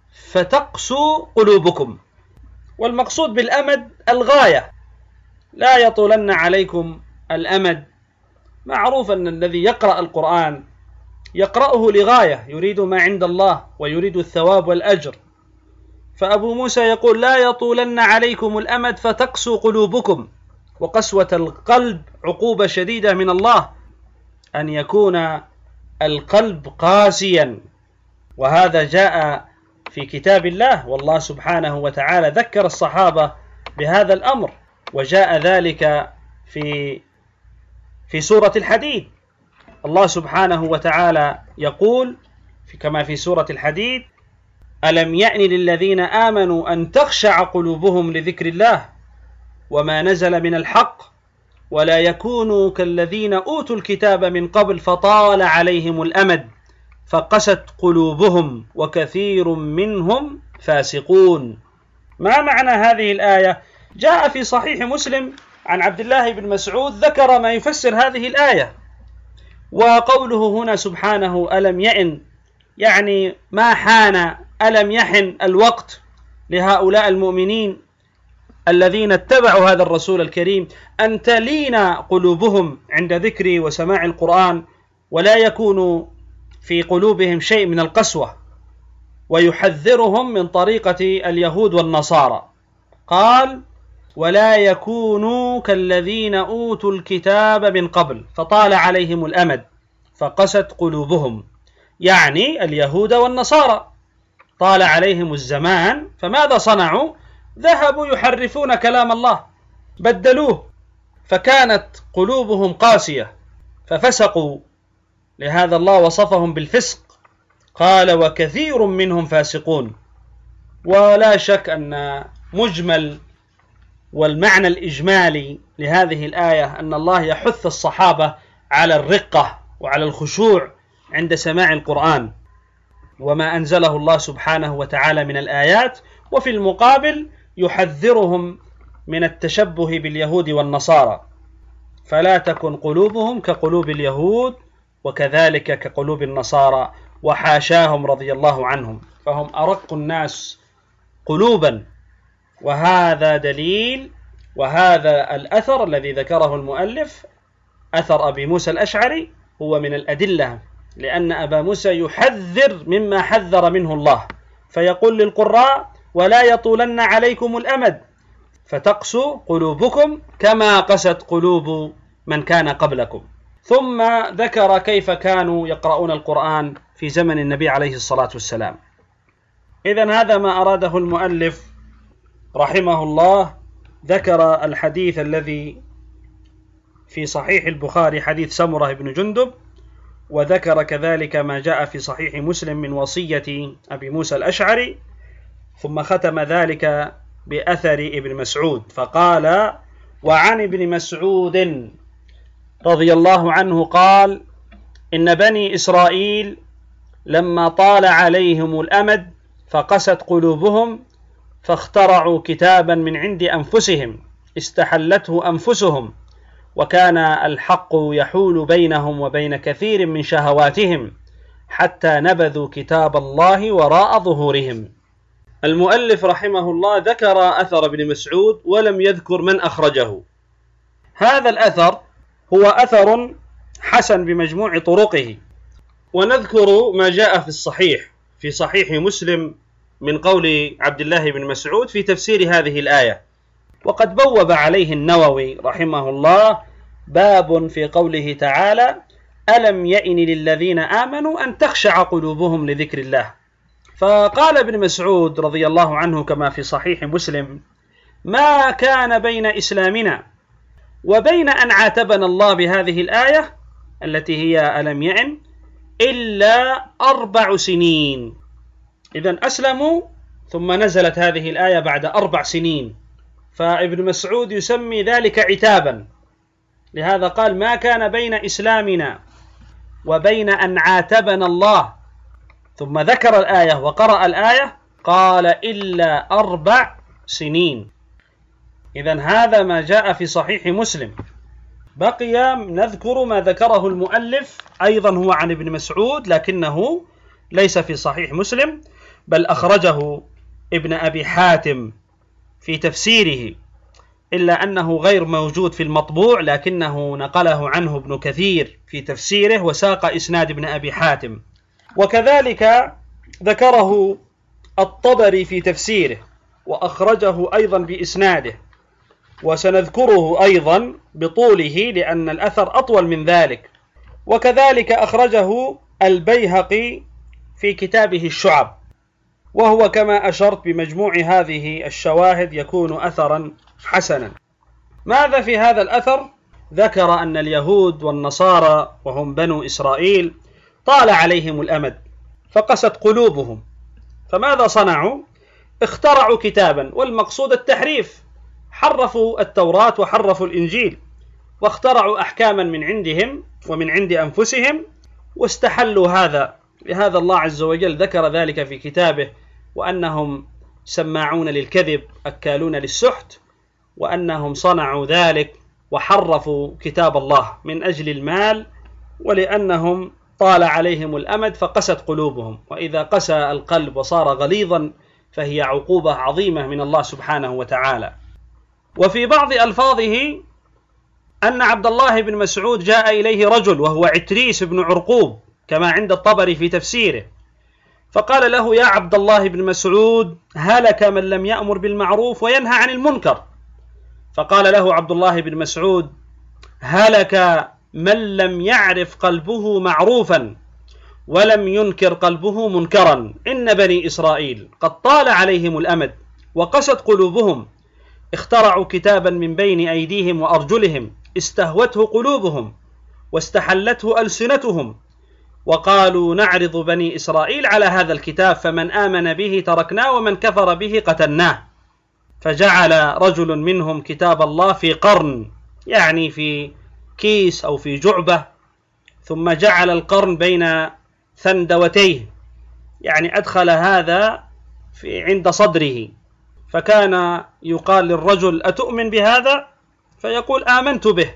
[SPEAKER 2] فتقسو قلوبكم. والمقصود بالأمد الغاية، لا يطولن عليكم الأمد. معروف أن الذي يقرأ القرآن يقرأه لغاية، يريد ما عند الله ويريد الثواب والأجر. فأبو موسى يقول لا يطولن عليكم الأمد فتقسو قلوبكم، وقسوة القلب عقوبة شديدة من الله، أن يكون القلب قاسيا، وهذا جاء في كتاب الله، والله سبحانه وتعالى ذكر الصحابة بهذا الأمر، وجاء ذلك في في سورة الحديد. الله سبحانه وتعالى يقول في كما في سورة الحديد ألم يأن للذين آمنوا أن تخشع قلوبهم لذكر الله وما نزل من الحق ولا يكونوا كالذين أوتوا الكتاب من قبل فطال عليهم الأمد فقست قلوبهم وكثير منهم فاسقون. ما معنى هذه الآية؟ جاء في صحيح مسلم عن عبد الله بن مسعود ذكر ما يفسر هذه الآية، وقوله هنا سبحانه ألم يئن يعني ما حان، ألم يحن الوقت لهؤلاء المؤمنين الذين اتبعوا هذا الرسول الكريم أن تلين قلوبهم عند ذكر وسماع القرآن ولا يكون في قلوبهم شيء من القسوة، ويحذرهم من طريقة اليهود والنصارى. قال ولا يكونوا كالذين أوتوا الكتاب من قبل فطال عليهم الأمد فقست قلوبهم، يعني اليهود والنصارى طال عليهم الزمان، فماذا صنعوا؟ ذهبوا يحرفون كلام الله، بدلوه، فكانت قلوبهم قاسية ففسقوا، لهذا الله وصفهم بالفسق، قال وكثير منهم فاسقون. ولا شك أن مجمل والمعنى الإجمالي لهذه الآية أن الله يحث الصحابة على الرقة وعلى الخشوع عند سماع القرآن وما أنزله الله سبحانه وتعالى من الآيات، وفي المقابل يحذرهم من التشبه باليهود والنصارى، فلا تكن قلوبهم كقلوب اليهود وكذلك كقلوب النصارى، وحاشاهم رضي الله عنهم، فهم أرق الناس قلوبا. وهذا دليل وهذا الأثر الذي ذكره المؤلف أثر أبي موسى الأشعري هو من الأدلة، لأن أبا موسى يحذر مما حذر منه الله، فيقول للقراء: ولا يطولن عليكم الأمد فتقسو قلوبكم كما قست قلوب من كان قبلكم. ثم ذكر كيف كانوا يقرؤون القرآن في زمن النبي عليه الصلاة والسلام. إذن هذا ما أراده المؤلف رحمه الله. ذكر الحديث الذي في صحيح البخاري حديث سمرة بن جندب، وذكر كذلك ما جاء في صحيح مسلم من وصية أبي موسى الأشعري، ثم ختم ذلك بأثر ابن مسعود فقال: وعن ابن مسعود رضي الله عنه قال: إن بني إسرائيل لما طال عليهم الأمد فقست قلوبهم فاخترعوا كتابا من عند أنفسهم استحلته أنفسهم، وكان الحق يحول بينهم وبين كثير من شهواتهم حتى نبذوا كتاب الله وراء ظهورهم. المؤلف رحمه الله ذكر أثر ابن مسعود ولم يذكر من أخرجه. هذا الأثر هو أثر حسن بمجموع طرقه، ونذكر ما جاء في الصحيح في صحيح مسلم من قول عبد الله بن مسعود في تفسير هذه الآية، وقد بوب عليه النووي رحمه الله باب في قوله تعالى: ألم يئن للذين آمنوا أن تخشع قلوبهم لذكر الله. فقال ابن مسعود رضي الله عنه كما في صحيح مسلم: ما كان بين إسلامنا وبين أن عاتبنا الله بهذه الآية التي هي ألم يئن إلا أربع سنين. إذن أسلموا ثم نزلت هذه الآية بعد أربع سنين، فابن مسعود يسمي ذلك عتابا، لهذا قال: ما كان بين إسلامنا وبين أن عاتبنا الله، ثم ذكر الآية وقرأ الآية قال: إلا أربع سنين. إذن هذا ما جاء في صحيح مسلم. بقي نذكر ما ذكره المؤلف أيضا هو عن ابن مسعود، لكنه ليس في صحيح مسلم، بل أخرجه ابن أبي حاتم في تفسيره، إلا أنه غير موجود في المطبوع، لكنه نقله عنه ابن كثير في تفسيره وساق إسناد ابن أبي حاتم. وكذلك ذكره الطبري في تفسيره وأخرجه أيضا بإسناده، وسنذكره أيضا بطوله لأن الأثر أطول من ذلك. وكذلك أخرجه البيهقي في كتابه الشعب، وهو كما أشرت بمجموع هذه الشواهد يكون أثرا حسنا. ماذا في هذا الأثر؟ ذكر أن اليهود والنصارى وهم بنو إسرائيل طال عليهم الأمد فقست قلوبهم، فماذا صنعوا؟ اخترعوا كتابا، والمقصود التحريف، حرفوا التوراة وحرفوا الإنجيل، واخترعوا أحكاما من عندهم ومن عند أنفسهم واستحلوا هذا. لهذا الله عز وجل ذكر ذلك في كتابه، وأنهم سماعون للكذب أكالون للسحت، وأنهم صنعوا ذلك وحرفوا كتاب الله من أجل المال، ولأنهم طال عليهم الأمد فقست قلوبهم. وإذا قسى القلب وصار غليظا فهي عقوبة عظيمة من الله سبحانه وتعالى. وفي بعض ألفاظه أن عبد الله بن مسعود جاء إليه رجل وهو عتريس بن عرقوب كما عند الطبري في تفسيره، فقال له: يا عبد الله بن مسعود، هلك من لم يأمر بالمعروف وينهى عن المنكر. فقال له عبد الله بن مسعود: هلك من لم يعرف قلبه معروفا ولم ينكر قلبه منكرا. إن بني إسرائيل قد طال عليهم الأمد وقست قلوبهم، اخترعوا كتابا من بين أيديهم وأرجلهم استهوته قلوبهم واستحلته ألسنتهم، وقالوا: نعرض بني إسرائيل على هذا الكتاب، فمن آمن به تركناه ومن كفر به قتلناه. فجعل رجل منهم كتاب الله في قرن، يعني في كيس أو في جعبة، ثم جعل القرن بين ثندوتيه، يعني أدخل هذا في عند صدره، فكان يقال للرجل: أتؤمن بهذا؟ فيقول: آمنت به،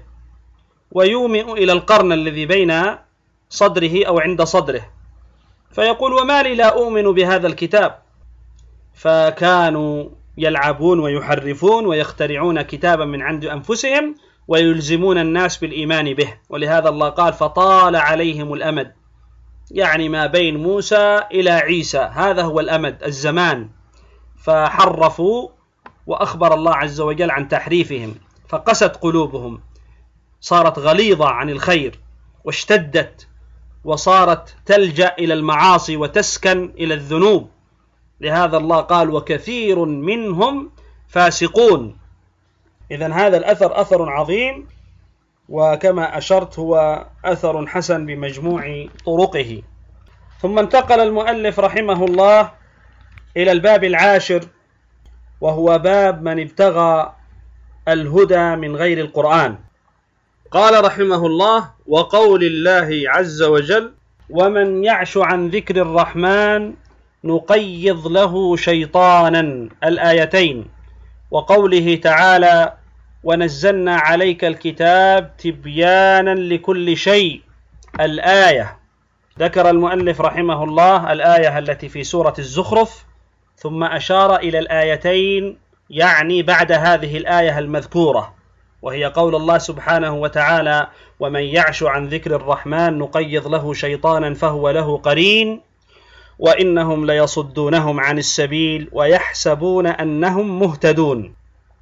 [SPEAKER 2] ويومئ إلى القرن الذي بين صدره أو عند صدره، فيقول: وما لي لا أؤمن بهذا الكتاب؟ فكانوا يلعبون ويحرفون ويخترعون كتابا من عند أنفسهم ويلزمون الناس بالإيمان به. ولهذا الله قال فطال عليهم الأمد، يعني ما بين موسى إلى عيسى، هذا هو الأمد، الزمان، فحرفوا، وأخبر الله عز وجل عن تحريفهم، فقست قلوبهم، صارت غليظة عن الخير واشتدت، وصارت تلجأ إلى المعاصي وتسكن إلى الذنوب. لهذا الله قال وكثير منهم فاسقون. إذن هذا الأثر أثر عظيم، وكما أشرت هو أثر حسن بمجموع طرقه. ثم انتقل المؤلف رحمه الله إلى الباب العاشر، وهو باب من ابتغى الهدى من غير القرآن. قال رحمه الله وقول الله عز وجل ومن يعش عن ذكر الرحمن نقيض له شيطانا، الآيتين، وقوله تعالى ونزلنا عليك الكتاب تبيانا لكل شيء، الآية. ذكر المؤلف رحمه الله الآية التي في سورة الزخرف، ثم أشار إلى الآيتين يعني بعد هذه الآية المذكورة، وهي قول الله سبحانه وتعالى ومن يعش عن ذكر الرحمن نقيض له شيطانا فهو له قرين وإنهم ليصدونهم عن السبيل ويحسبون أنهم مهتدون.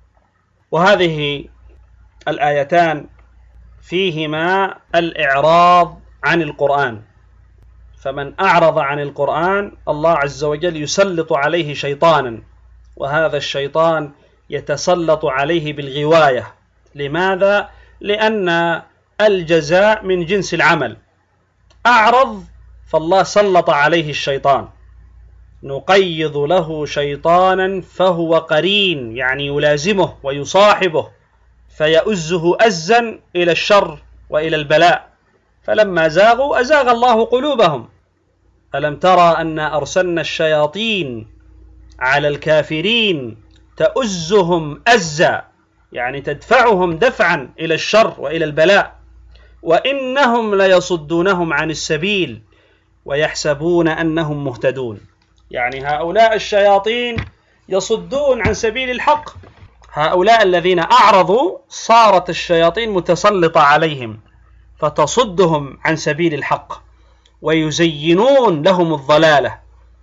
[SPEAKER 2] وهذه الآيتان فيهما الإعراض عن القرآن، فمن أعرض عن القرآن الله عز وجل يسلط عليه شيطانا، وهذا الشيطان يتسلط عليه بالغواية. لماذا؟ لأن الجزاء من جنس العمل. أعرض فالله سلط عليه الشيطان، نقيض له شيطانا فهو قرين، يعني يلازمه ويصاحبه فيؤزه أزا إلى الشر وإلى البلاء. فلما زاغوا أزاغ الله قلوبهم. ألم ترى أن أرسلنا الشياطين على الكافرين تؤزهم أزا، يعني تدفعهم دفعا إلى الشر وإلى البلاء، وإنهم ليصدونهم عن السبيل ويحسبون أنهم مهتدون، يعني هؤلاء الشياطين يصدون عن سبيل الحق. هؤلاء الذين أعرضوا صارت الشياطين متسلطة عليهم فتصدهم عن سبيل الحق، ويزينون لهم الضلالة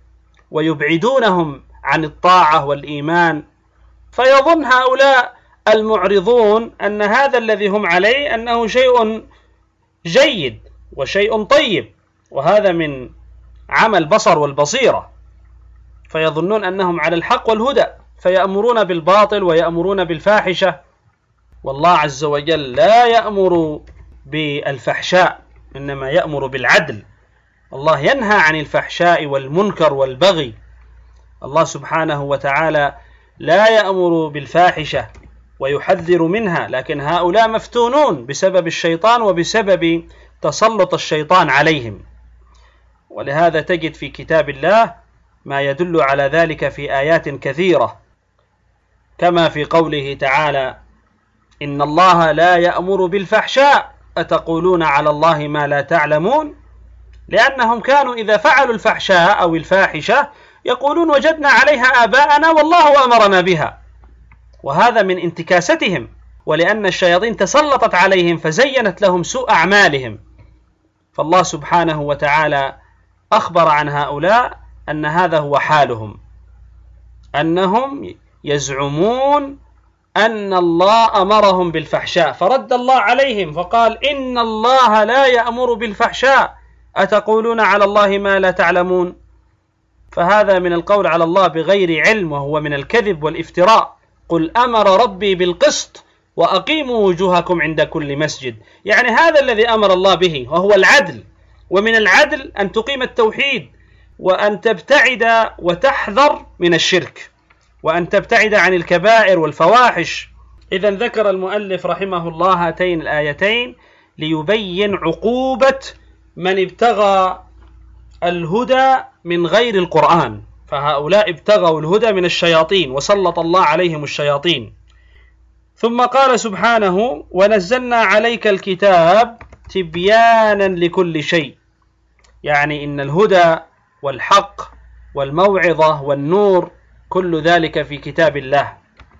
[SPEAKER 2] ويبعدونهم عن الطاعة والإيمان، فيظن هؤلاء المعرضون أن هذا الذي هم عليه أنه شيء جيد وشيء طيب، وهذا من عمل البصر والبصيرة، فيظنون أنهم على الحق والهدى فيأمرون بالباطل ويأمرون بالفاحشة. والله عز وجل لا يأمر بالفحشاء، إنما يأمر بالعدل. الله ينهى عن الفحشاء والمنكر والبغي. الله سبحانه وتعالى لا يأمر بالفاحشة ويحذر منها، لكن هؤلاء مفتونون بسبب الشيطان وبسبب تسلط الشيطان عليهم. ولهذا تجد في كتاب الله ما يدل على ذلك في آيات كثيرة، كما في قوله تعالى إن الله لا يأمر بالفحشاء أتقولون على الله ما لا تعلمون، لأنهم كانوا إذا فعلوا الفحشاء أو الفاحشة يقولون وجدنا عليها آباءنا والله أمرنا بها، وهذا من انتكاستهم، ولأن الشياطين تسلطت عليهم فزينت لهم سوء أعمالهم. فالله سبحانه وتعالى أخبر عن هؤلاء أن هذا هو حالهم، أنهم يزعمون أن الله أمرهم بالفحشاء، فرد الله عليهم فقال إن الله لا يأمر بالفحشاء أتقولون على الله ما لا تعلمون. فهذا من القول على الله بغير علم، وهو من الكذب والافتراء. قل أمر ربي بالقسط وأقيموا وجوهكم عند كل مسجد، يعني هذا الذي أمر الله به وهو العدل، ومن العدل أن تقيم التوحيد وأن تبتعد وتحذر من الشرك وأن تبتعد عن الكبائر والفواحش. إذن ذكر المؤلف رحمه الله هاتين الآيتين ليبين عقوبة من ابتغى الهدى من غير القرآن، فهؤلاء ابتغوا الهدى من الشياطين وسلط الله عليهم الشياطين. ثم قال سبحانه ونزلنا عليك الكتاب تبيانا لكل شيء، يعني إن الهدى والحق والموعظة والنور كل ذلك في كتاب الله.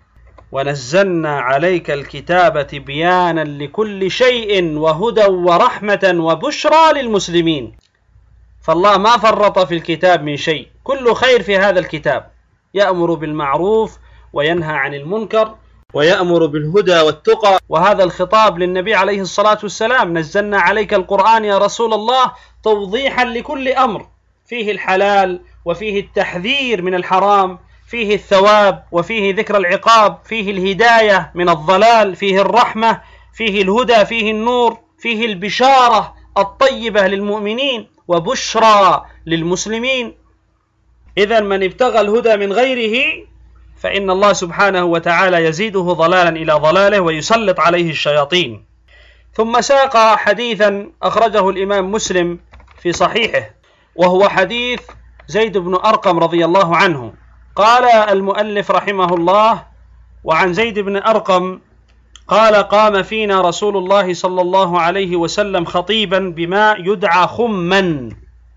[SPEAKER 2] ونزلنا عليك الكتاب تبيانا لكل شيء وهدى ورحمة وبشرى للمسلمين. فالله ما فرط في الكتاب من شيء، كل خير في هذا الكتاب، يأمر بالمعروف وينهى عن المنكر ويأمر بالهدى والتقى. وهذا الخطاب للنبي عليه الصلاة والسلام: نزلنا عليك القرآن يا رسول الله توضيحا لكل أمر، فيه الحلال وفيه التحذير من الحرام، فيه الثواب وفيه ذكر العقاب، فيه الهداية من الضلال، فيه الرحمة، فيه الهدى، فيه النور، فيه البشارة الطيبة للمؤمنين وبشرى للمسلمين. إذن من ابتغى الهدى من غيره فإن الله سبحانه وتعالى يزيده ضلالا إلى ضلاله ويسلط عليه الشياطين. ثم ساق حديثا أخرجه الإمام مسلم في صحيحه، وهو حديث زيد بن أرقم رضي الله عنه. قال المؤلف رحمه الله: وعن زيد بن أرقم قال: قام فينا رسول الله صلى الله عليه وسلم خطيبا بماء يدعى خما،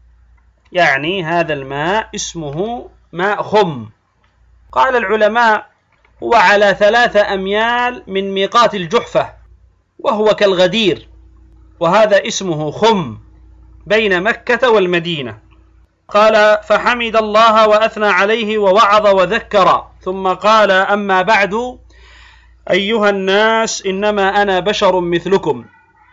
[SPEAKER 2] يعني هذا الماء اسمه ماء خم. قال العلماء: هو على ثلاثة أميال من ميقات الجحفة، وهو كالغدير، وهذا اسمه خم بين مكة والمدينة. قال: فحمد الله وأثنى عليه ووعظ وذكر، ثم قال: أما بعد، أيها الناس، إنما أنا بشر مثلكم،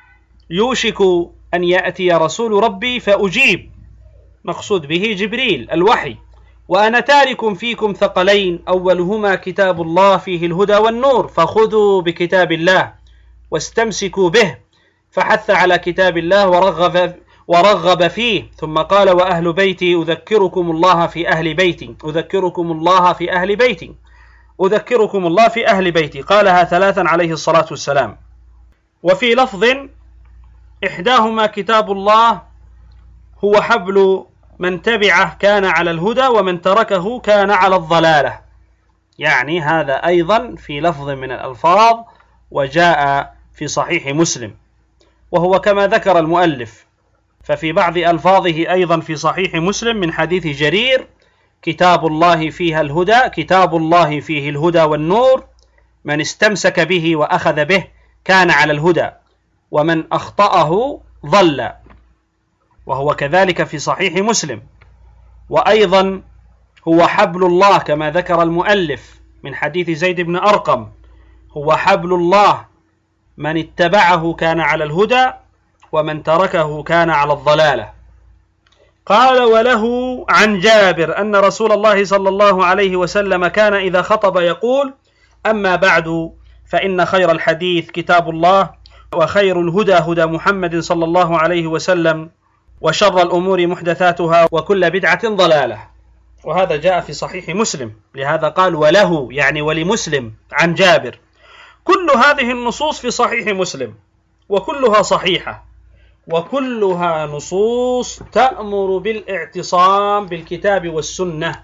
[SPEAKER 2] يوشك أن يأتي رسول ربي فأجيب، مقصود به جبريل الوحي، وأنا تارك فيكم ثقلين، أولهما كتاب الله فيه الهدى والنور، فخذوا بكتاب الله واستمسكوا به. فحث على كتاب الله ورغب ورغب فيه، ثم قال: وأهل بيتي أذكركم الله في أهل بيتي أذكركم الله في أهل بيتي أذكركم الله في أهل بيتي. قالها ثلاثا عليه الصلاة والسلام. وفي لفظ: إحداهما كتاب الله هو حبل من تبعه كان على الهدى ومن تركه كان على الضلالة، يعني هذا أيضا في لفظ من الألفاظ وجاء في صحيح مسلم، وهو كما ذكر المؤلف. ففي بعض ألفاظه أيضا في صحيح مسلم من حديث جرير: كتاب الله فيها الهدى كتاب الله فيه الهدى والنور، من استمسك به وأخذ به كان على الهدى، ومن أخطأه ضل، وهو كذلك في صحيح مسلم. وأيضا هو حبل الله كما ذكر المؤلف من حديث زيد بن أرقم: هو حبل الله، من اتبعه كان على الهدى ومن تركه كان على الضلالة. قال: وله عن جابر أن رسول الله صلى الله عليه وسلم كان إذا خطب يقول: أما بعد، فإن خير الحديث كتاب الله، وخير الهدى هدى محمد صلى الله عليه وسلم، وشر الأمور محدثاتها، وكل بدعة ضلالة. وهذا جاء في صحيح مسلم، لهذا قال وله، يعني ولمسلم عن جابر. كل هذه النصوص في صحيح مسلم، وكلها صحيحة، وكلها نصوص تأمر بالاعتصام بالكتاب والسنة،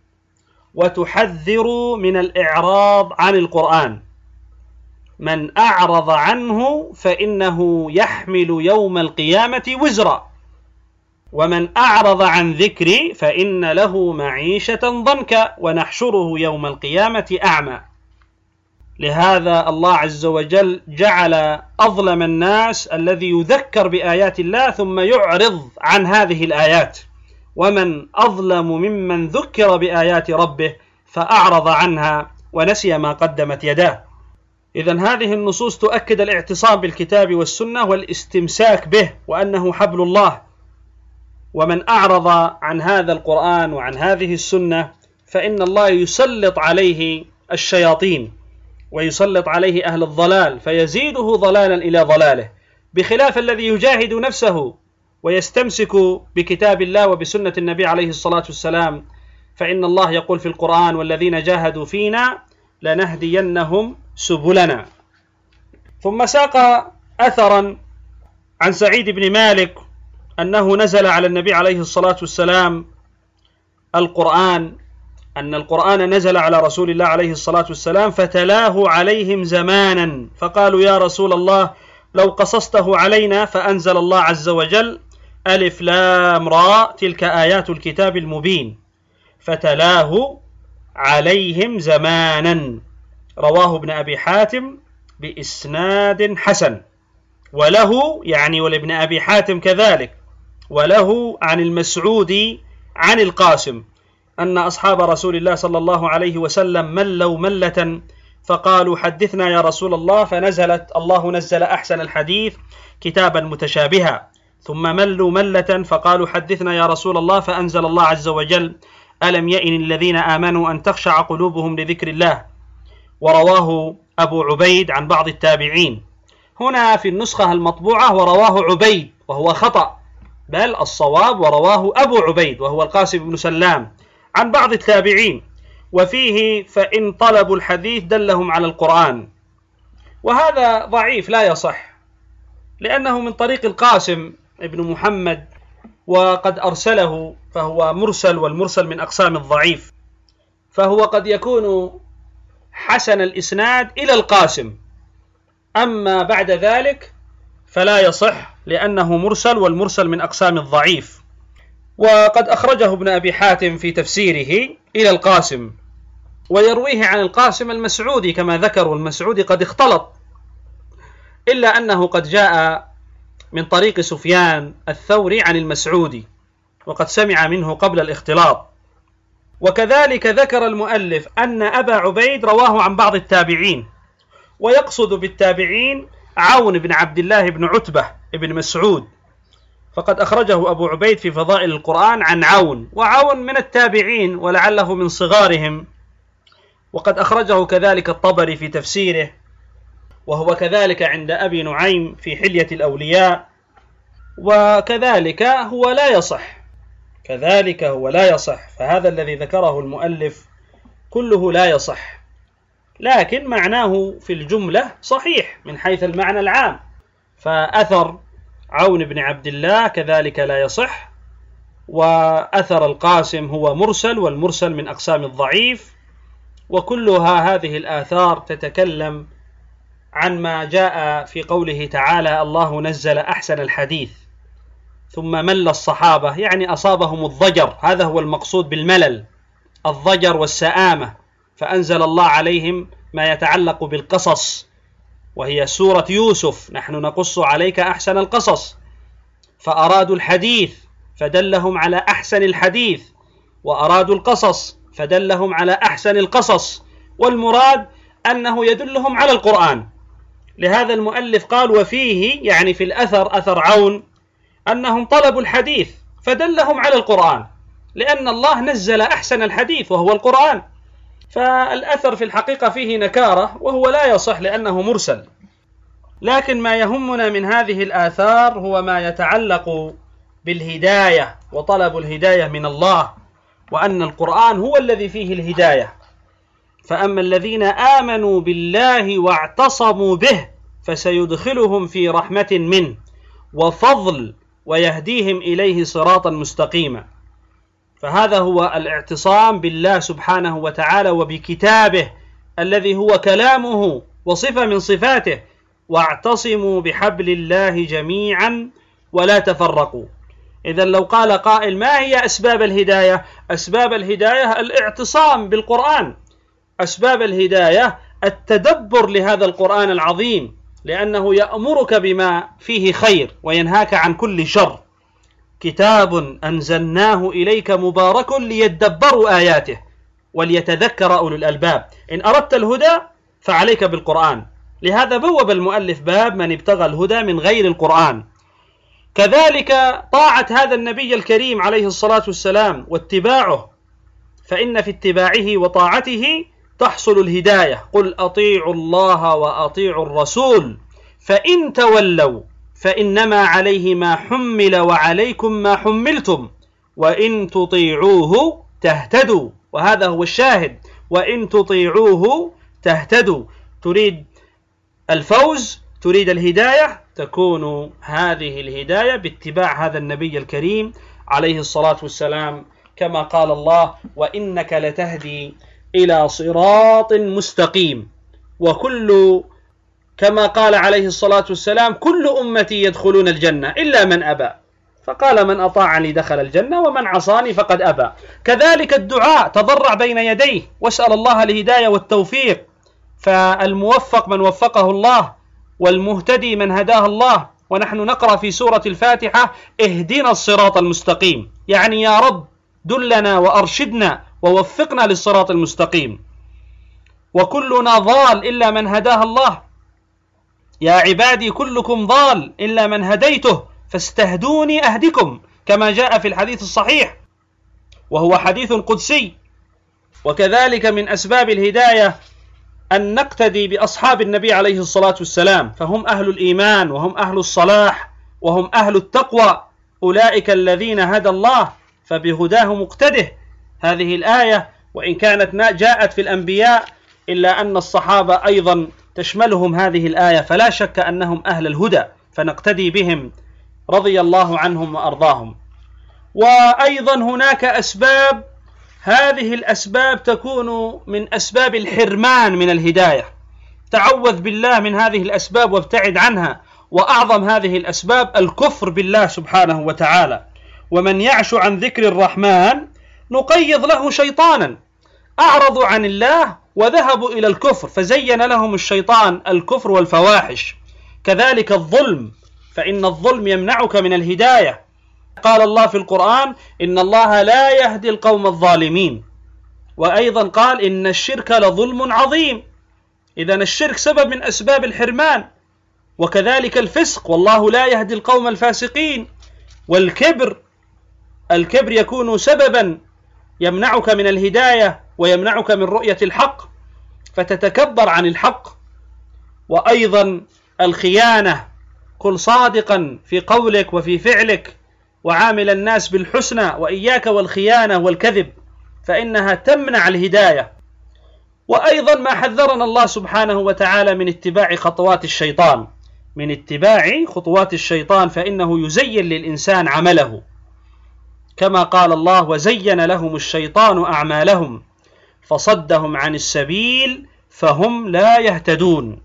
[SPEAKER 2] وتحذر من الإعراض عن القرآن. من أعرض عنه فإنه يحمل يوم القيامة وزرا، ومن أعرض عن ذكري فإن له معيشة ضنكا، ونحشره يوم القيامة أعمى. لهذا الله عز وجل جعل أظلم الناس الذي يذكر بآيات الله ثم يعرض عن هذه الآيات، ومن أظلم ممن ذكر بآيات ربه فأعرض عنها ونسي ما قدمت يداه. إذن هذه النصوص تؤكد الاعتصام بالكتاب والسنة والاستمساك به، وأنه حبل الله. ومن أعرض عن هذا القرآن وعن هذه السنة فإن الله يسلط عليه الشياطين، ويسلط عليه أهل الضلال، فيزيده ضلالا إلى ضلاله، بخلاف الذي يجاهد نفسه ويستمسك بكتاب الله وبسنة النبي عليه الصلاة والسلام. فإن الله يقول في القرآن: والذين جاهدوا فينا لنهدينهم سبلنا. ثم ساق أثرا عن سعيد بن مالك أنه نزل على النبي عليه الصلاة والسلام القرآن، أن القرآن نزل على رسول الله عليه الصلاة والسلام فتلاه عليهم زمانا، فقالوا: يا رسول الله، لو قصصته علينا. فأنزل الله عز وجل: ألف لام را تلك آيات الكتاب المبين. فتلاه عليهم زمانا. رواه ابن أبي حاتم بإسناد حسن، وله يعني ولابن أبي حاتم كذلك، وله عن المسعودي عن القاسم أن أصحاب رسول الله صلى الله عليه وسلم ملوا ملة فقالوا حدثنا يا رسول الله، فنزلت الله نزل أحسن الحديث كتابا متشابها، ثم ملوا ملة فقالوا حدثنا يا رسول الله، فأنزل الله عز وجل ألم يئن الذين آمنوا أن تخشع قلوبهم لذكر الله. ورواه أبو عبيد عن بعض التابعين. هنا في النسخة المطبوعة ورواه عبيد وهو خطأ، بل الصواب ورواه أبو عبيد وهو القاسم بن سلام عن بعض التابعين، وفيه فإن طلبوا الحديث دلهم على القرآن، وهذا ضعيف لا يصح، لأنه من طريق القاسم ابن محمد وقد أرسله، فهو مرسل، والمرسل من أقسام الضعيف، فهو قد يكون حسن الإسناد إلى القاسم، أما بعد ذلك فلا يصح لأنه مرسل، والمرسل من أقسام الضعيف. وقد أخرجه ابن أبي حاتم في تفسيره إلى القاسم، ويرويه عن القاسم المسعودي كما ذكر، والمسعودي قد اختلط، إلا أنه قد جاء من طريق سفيان الثوري عن المسعودي، وقد سمع منه قبل الاختلاط. وكذلك ذكر المؤلف أن أبا عبيد رواه عن بعض التابعين، ويقصد بالتابعين عون بن عبد الله بن عتبة بن مسعود، فقد أخرجه أبو عبيد في فضائل القرآن عن عون، وعون من التابعين ولعله من صغارهم، وقد أخرجه كذلك الطبري في تفسيره، وهو كذلك عند أبي نعيم في حلية الأولياء، وكذلك هو لا يصح، كذلك هو لا يصح، فهذا الذي ذكره المؤلف كله لا يصح، لكن معناه في الجملة صحيح من حيث المعنى العام. فأثر عون بن عبد الله كذلك لا يصح، وأثر القاسم هو مرسل، والمرسل من أقسام الضعيف، وكلها هذه الآثار تتكلم عن ما جاء في قوله تعالى الله نزل أحسن الحديث، ثم مل الصحابة، يعني أصابهم الضجر، هذا هو المقصود بالملل، الضجر والسآمة، فأنزل الله عليهم ما يتعلق بالقصص، وهي سورة يوسف، نحن نقص عليك أحسن القصص، فأرادوا الحديث فدلهم على أحسن الحديث، وأرادوا القصص فدلهم على أحسن القصص، والمراد أنه يدلهم على القرآن. لهذا المؤلف قال وفيه، يعني في الأثر أثر عون، أنهم طلبوا الحديث فدلهم على القرآن، لأن الله نزل أحسن الحديث وهو القرآن. فالأثر في الحقيقة فيه نكارة، وهو لا يصح لأنه مرسل. لكن ما يهمنا من هذه الآثار هو ما يتعلق بالهداية وطلب الهداية من الله، وأن القرآن هو الذي فيه الهداية. فأما الذين آمنوا بالله واعتصموا به فسيدخلهم في رحمة منه وفضل ويهديهم إليه صراطا مستقيما. فهذا هو الاعتصام بالله سبحانه وتعالى وبكتابه الذي هو كلامه وصفة من صفاته، واعتصموا بحبل الله جميعا ولا تفرقوا. إذن لو قال قائل ما هي أسباب الهداية؟ أسباب الهداية الاعتصام بالقرآن، أسباب الهداية التدبر لهذا القرآن العظيم، لأنه يأمرك بما فيه خير وينهاك عن كل شر. كتاب أنزلناه إليك مبارك ليدبروا آياته وليتذكر أولو الألباب. إن أردت الهدى فعليك بالقرآن، لهذا بوب المؤلف باب من ابتغى الهدى من غير القرآن. كذلك طاعة هذا النبي الكريم عليه الصلاة والسلام واتباعه، فإن في اتباعه وطاعته تحصل الهداية. قل أطيعوا الله وأطيعوا الرسول فإن تولوا فإنما عليه ما حمل وعليكم ما حملتم وإن تطيعوه تهتدوا. وهذا هو الشاهد، وإن تطيعوه تهتدوا. تريد الفوز، تريد الهداية، تكون هذه الهداية باتباع هذا النبي الكريم عليه الصلاة والسلام، كما قال الله وإنك لتهدي إلى صراط مستقيم. وكل كما قال عليه الصلاة والسلام كل أمتي يدخلون الجنة إلا من أبى، فقال من أطاعني دخل الجنة ومن عصاني فقد أبى. كذلك الدعاء، تضرع بين يديه واسأل الله الهداية والتوفيق، فالموفق من وفقه الله والمهتدي من هداه الله. ونحن نقرأ في سورة الفاتحة اهدنا الصراط المستقيم، يعني يا رب دلنا وأرشدنا ووفقنا للصراط المستقيم. وكلنا ضال إلا من هداه الله، يا عبادي كلكم ضال إلا من هديته فاستهدوني أهدكم، كما جاء في الحديث الصحيح وهو حديث قدسي. وكذلك من أسباب الهداية أن نقتدي بأصحاب النبي عليه الصلاة والسلام، فهم أهل الإيمان وهم أهل الصلاح وهم أهل التقوى، أولئك الذين هدى الله فبهداه مقتده. هذه الآية وإن كانت جاءت في الأنبياء إلا أن الصحابة أيضا تشملهم هذه الآية، فلا شك أنهم أهل الهدى فنقتدي بهم رضي الله عنهم وأرضاهم. وأيضا هناك أسباب، هذه الأسباب تكون من أسباب الحرمان من الهداية، تعوذ بالله من هذه الأسباب وابتعد عنها. وأعظم هذه الأسباب الكفر بالله سبحانه وتعالى. ومن يعش عن ذكر الرحمن نقيض له شيطانا، أعرضوا عن الله وذهبوا إلى الكفر فزين لهم الشيطان الكفر والفواحش. كذلك الظلم، فإن الظلم يمنعك من الهداية. قال الله في القرآن إن الله لا يهدي القوم الظالمين، وأيضا قال إن الشرك لظلم عظيم. إذن الشرك سبب من أسباب الحرمان. وكذلك الفسق، والله لا يهدي القوم الفاسقين. والكبر، الكبر يكون سببا يمنعك من الهداية ويمنعك من رؤية الحق فتتكبر عن الحق. وأيضا الخيانة، كن صادقا في قولك وفي فعلك وعامل الناس بالحسنى، وإياك والخيانة والكذب فإنها تمنع الهداية. وأيضا ما حذرنا الله سبحانه وتعالى من اتباع خطوات الشيطان، من اتباع خطوات الشيطان، فإنه يزين للإنسان عمله، كما قال الله وزين لهم الشيطان أعمالهم فصدهم عن السبيل فهم لا يهتدون.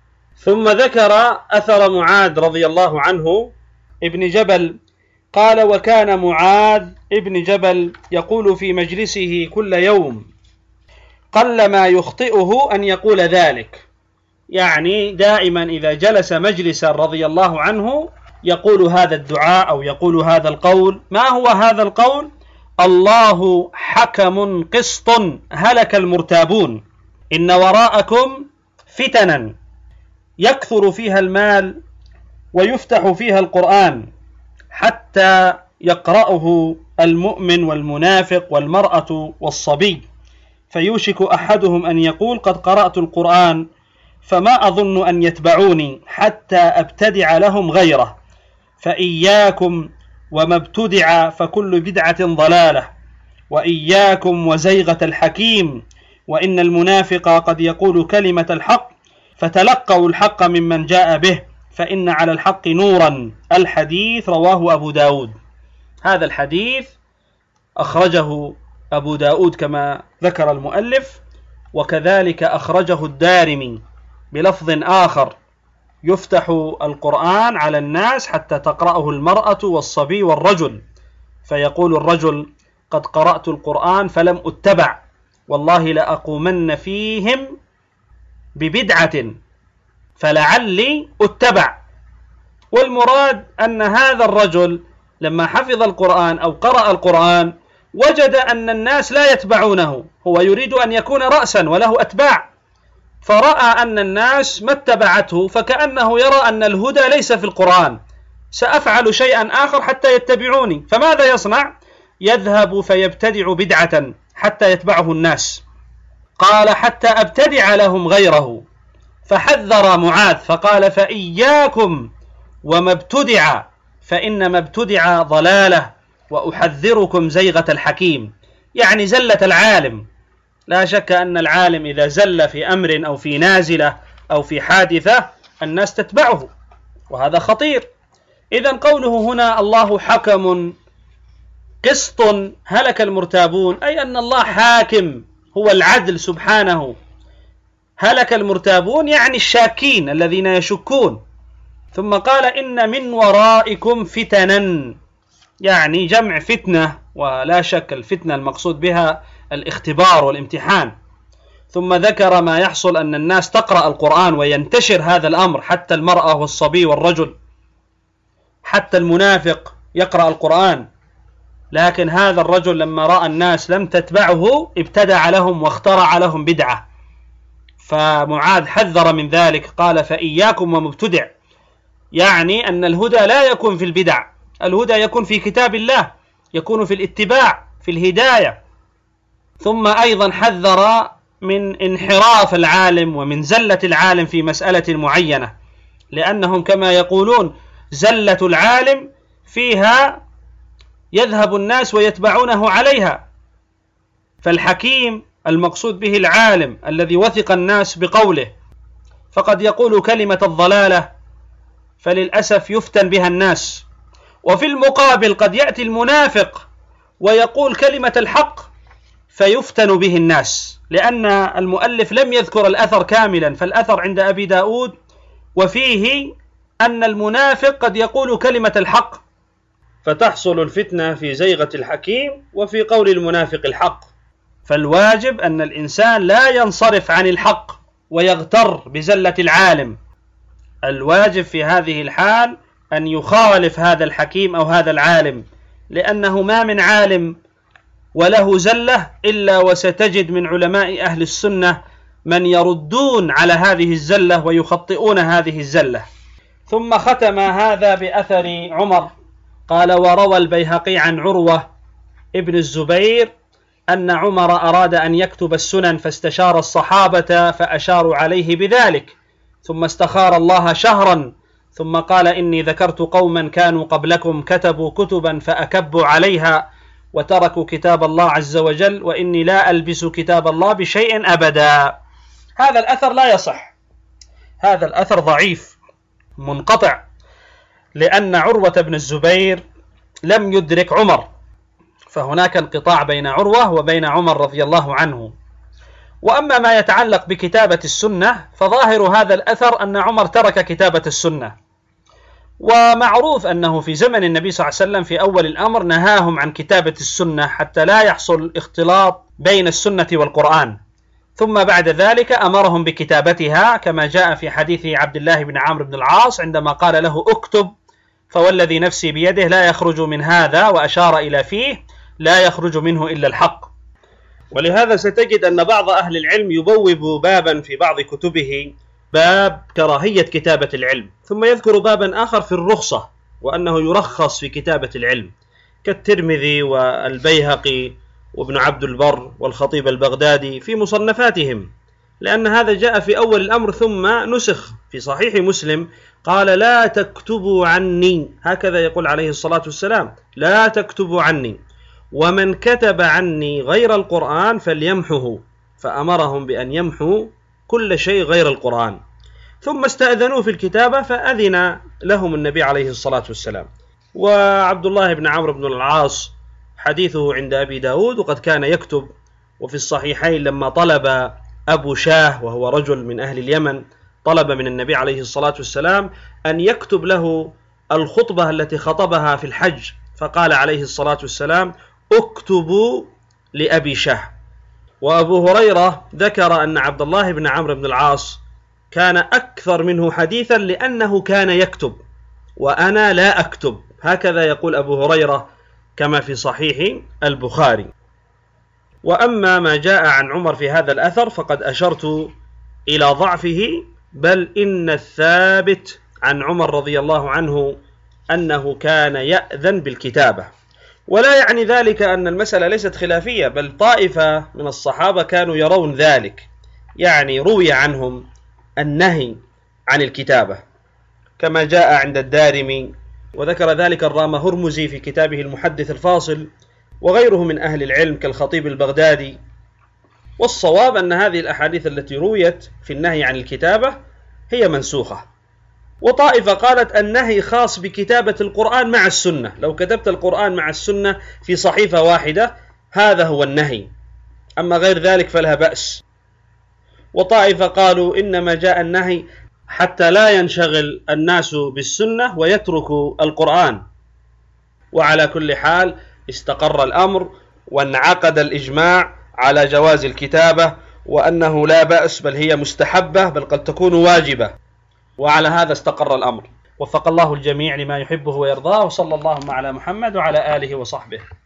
[SPEAKER 2] ثم ذكر أثر معاذ رضي الله عنه ابن جبل قال وكان معاذ ابن جبل يقول في مجلسه كل يوم قلما يخطئه أن يقول ذلك، يعني دائما إذا جلس مجلسا رضي الله عنه يقول هذا الدعاء أو يقول هذا القول. ما هو هذا القول؟ الله حكم قسط هلك المرتابون، إن وراءكم فتنا يكثر فيها المال ويفتح فيها القرآن حتى يقرأه المؤمن والمنافق والمرأة والصبي، فيوشك أحدهم أن يقول قد قرأت القرآن فما أظن أن يتبعوني حتى أبتدع لهم غيره، فإياكم وما ابتدع فكل بدعة ضلالة، وإياكم وزيغة الحكيم، وإن المنافق قد يقول كلمة الحق فتلقوا الحق ممن جاء به فإن على الحق نورا. الحديث رواه أبو داود. هذا الحديث أخرجه أبو داود كما ذكر المؤلف، وكذلك أخرجه الدارمي بلفظ آخر يفتح القرآن على الناس حتى تقرأه المرأة والصبي والرجل، فيقول الرجل قد قرأت القرآن فلم أتبع والله لأقومن فيهم ببدعة فلعلي أتبع. والمراد أن هذا الرجل لما حفظ القرآن أو قرأ القرآن وجد أن الناس لا يتبعونه، هو يريد أن يكون رأسا وله أتباع، فرأى أن الناس ما اتبعته فكأنه يرى أن الهدى ليس في القرآن، سأفعل شيئا آخر حتى يتبعوني. فماذا يصنع؟ يذهب فيبتدع بدعة حتى يتبعه الناس. قال حتى أبتدع لهم غيره، فحذر معاذ فقال فإياكم وما ابتدع فإنما ابتدع ضلالة وأحذركم زيغة الحكيم، يعني زلة العالم. لا شك أن العالم إذا زل في أمر أو في نازلة أو في حادثة الناس تتبعه، وهذا خطير. إذن قوله هنا الله حكم قسط هلك المرتابون، أي أن الله حاكم، هو العدل سبحانه. هلك المرتابون يعني الشاكين الذين يشكون. ثم قال إن من ورائكم فتنا، يعني جمع فتنة، ولا شك الفتنة المقصود بها الاختبار والامتحان. ثم ذكر ما يحصل أن الناس تقرأ القرآن وينتشر هذا الأمر، حتى المرأة والصبي والرجل، حتى المنافق يقرأ القرآن. لكن هذا الرجل لما رأى الناس لم تتبعه ابتدع لهم واخترع لهم بدعة، فمعاذ حذر من ذلك، قال فإياكم ومبتدع، يعني أن الهدى لا يكون في البدع، الهدى يكون في كتاب الله، يكون في الاتباع، في الهداية. ثم أيضا حذر من انحراف العالم ومن زلة العالم في مسألة معينة، لأنهم كما يقولون زلة العالم فيها يذهب الناس ويتبعونه عليها. فالحكيم المقصود به العالم الذي وثق الناس بقوله، فقد يقول كلمة الضلالة فللأسف يفتن بها الناس، وفي المقابل قد يأتي المنافق ويقول كلمة الحق فيفتن به الناس، لأن المؤلف لم يذكر الأثر كاملا، فالأثر عند أبي داود وفيه أن المنافق قد يقول كلمة الحق، فتحصل الفتنة في زيغة الحكيم وفي قول المنافق الحق. فالواجب أن الإنسان لا ينصرف عن الحق ويغتر بزلة العالم، الواجب في هذه الحال أن يخالف هذا الحكيم أو هذا العالم، لأنه ما من عالم وله زلة إلا وستجد من علماء أهل السنة من يردون على هذه الزلة ويخطئون هذه الزلة. ثم ختم هذا بأثر عمر، قال وروى البيهقي عن عروة ابن الزبير أن عمر أراد أن يكتب السنن فاستشار الصحابة فأشاروا عليه بذلك، ثم استخار الله شهرا، ثم قال إني ذكرت قوما كانوا قبلكم كتبوا كتبا فأكبوا عليها وتركوا كتاب الله عز وجل، وإني لا ألبس كتاب الله بشيء أبدا. هذا الأثر لا يصح، هذا الأثر ضعيف منقطع، لأن عروة بن الزبير لم يدرك عمر، فهناك انقطاع بين عروة وبين عمر رضي الله عنه. وأما ما يتعلق بكتابة السنة فظاهر هذا الأثر أن عمر ترك كتابة السنة، ومعروف أنه في زمن النبي صلى الله عليه وسلم في أول الأمر نهاهم عن كتابة السنة حتى لا يحصل اختلاط بين السنة والقرآن، ثم بعد ذلك أمرهم بكتابتها، كما جاء في حديث عبد الله بن عمرو بن العاص عندما قال له اكتب فوالذي نفسي بيده لا يخرج من هذا، وأشار إلى فيه لا يخرج منه إلا الحق. ولهذا ستجد أن بعض أهل العلم يبوب بابا في بعض كتبه باب كراهية كتابة العلم، ثم يذكر بابا آخر في الرخصة وأنه يرخص في كتابة العلم، كالترمذي والبيهقي وابن عبد البر والخطيب البغدادي في مصنفاتهم، لأن هذا جاء في أول الأمر ثم نسخ في صحيح مسلم، قال لا تكتبوا عني، هكذا يقول عليه الصلاة والسلام، لا تكتبوا عني، ومن كتب عني غير القرآن فليمحه، فأمرهم بأن يمحوا كل شيء غير القرآن. ثم استأذنوا في الكتابة فأذن لهم النبي عليه الصلاة والسلام. وعبد الله بن عمرو بن العاص حديثه عند أبي داود وقد كان يكتب، وفي الصحيحين لما طلب أبو شاه وهو رجل من أهل اليمن طلب من النبي عليه الصلاة والسلام أن يكتب له الخطبة التي خطبها في الحج، فقال عليه الصلاة والسلام اكتبوا لأبي شاه. وأبو هريرة ذكر أن عبد الله بن عمرو بن العاص كان أكثر منه حديثا لأنه كان يكتب وأنا لا أكتب، هكذا يقول أبو هريرة كما في صحيح البخاري. وأما ما جاء عن عمر في هذا الأثر فقد أشرت إلى ضعفه، بل إن الثابت عن عمر رضي الله عنه أنه كان يأذن بالكتابة، ولا يعني ذلك أن المسألة ليست خلافية، بل طائفة من الصحابة كانوا يرون ذلك، يعني روي عنهم النهي عن الكتابة كما جاء عند الدارمي، وذكر ذلك الرام هرمزي في كتابه المحدث الفاصل، وغيره من أهل العلم كالخطيب البغدادي. والصواب أن هذه الأحاديث التي رويت في النهي عن الكتابة هي منسوخة. وطائفة قالت النهي خاص بكتابة القرآن مع السنة، لو كتبت القرآن مع السنة في صحيفة واحدة هذا هو النهي، أما غير ذلك فلا بأس. وطائفة قالوا إنما جاء النهي حتى لا ينشغل الناس بالسنة ويتركوا القرآن، وعلى كل حال استقر الأمر وانعقد الإجماع على جواز الكتابة، وأنه لا بأس بل هي مستحبة بل قد تكون واجبة، وعلى هذا استقر الأمر. وفق الله الجميع لما يحبه ويرضاه، وصلى اللهم على محمد وعلى آله وصحبه.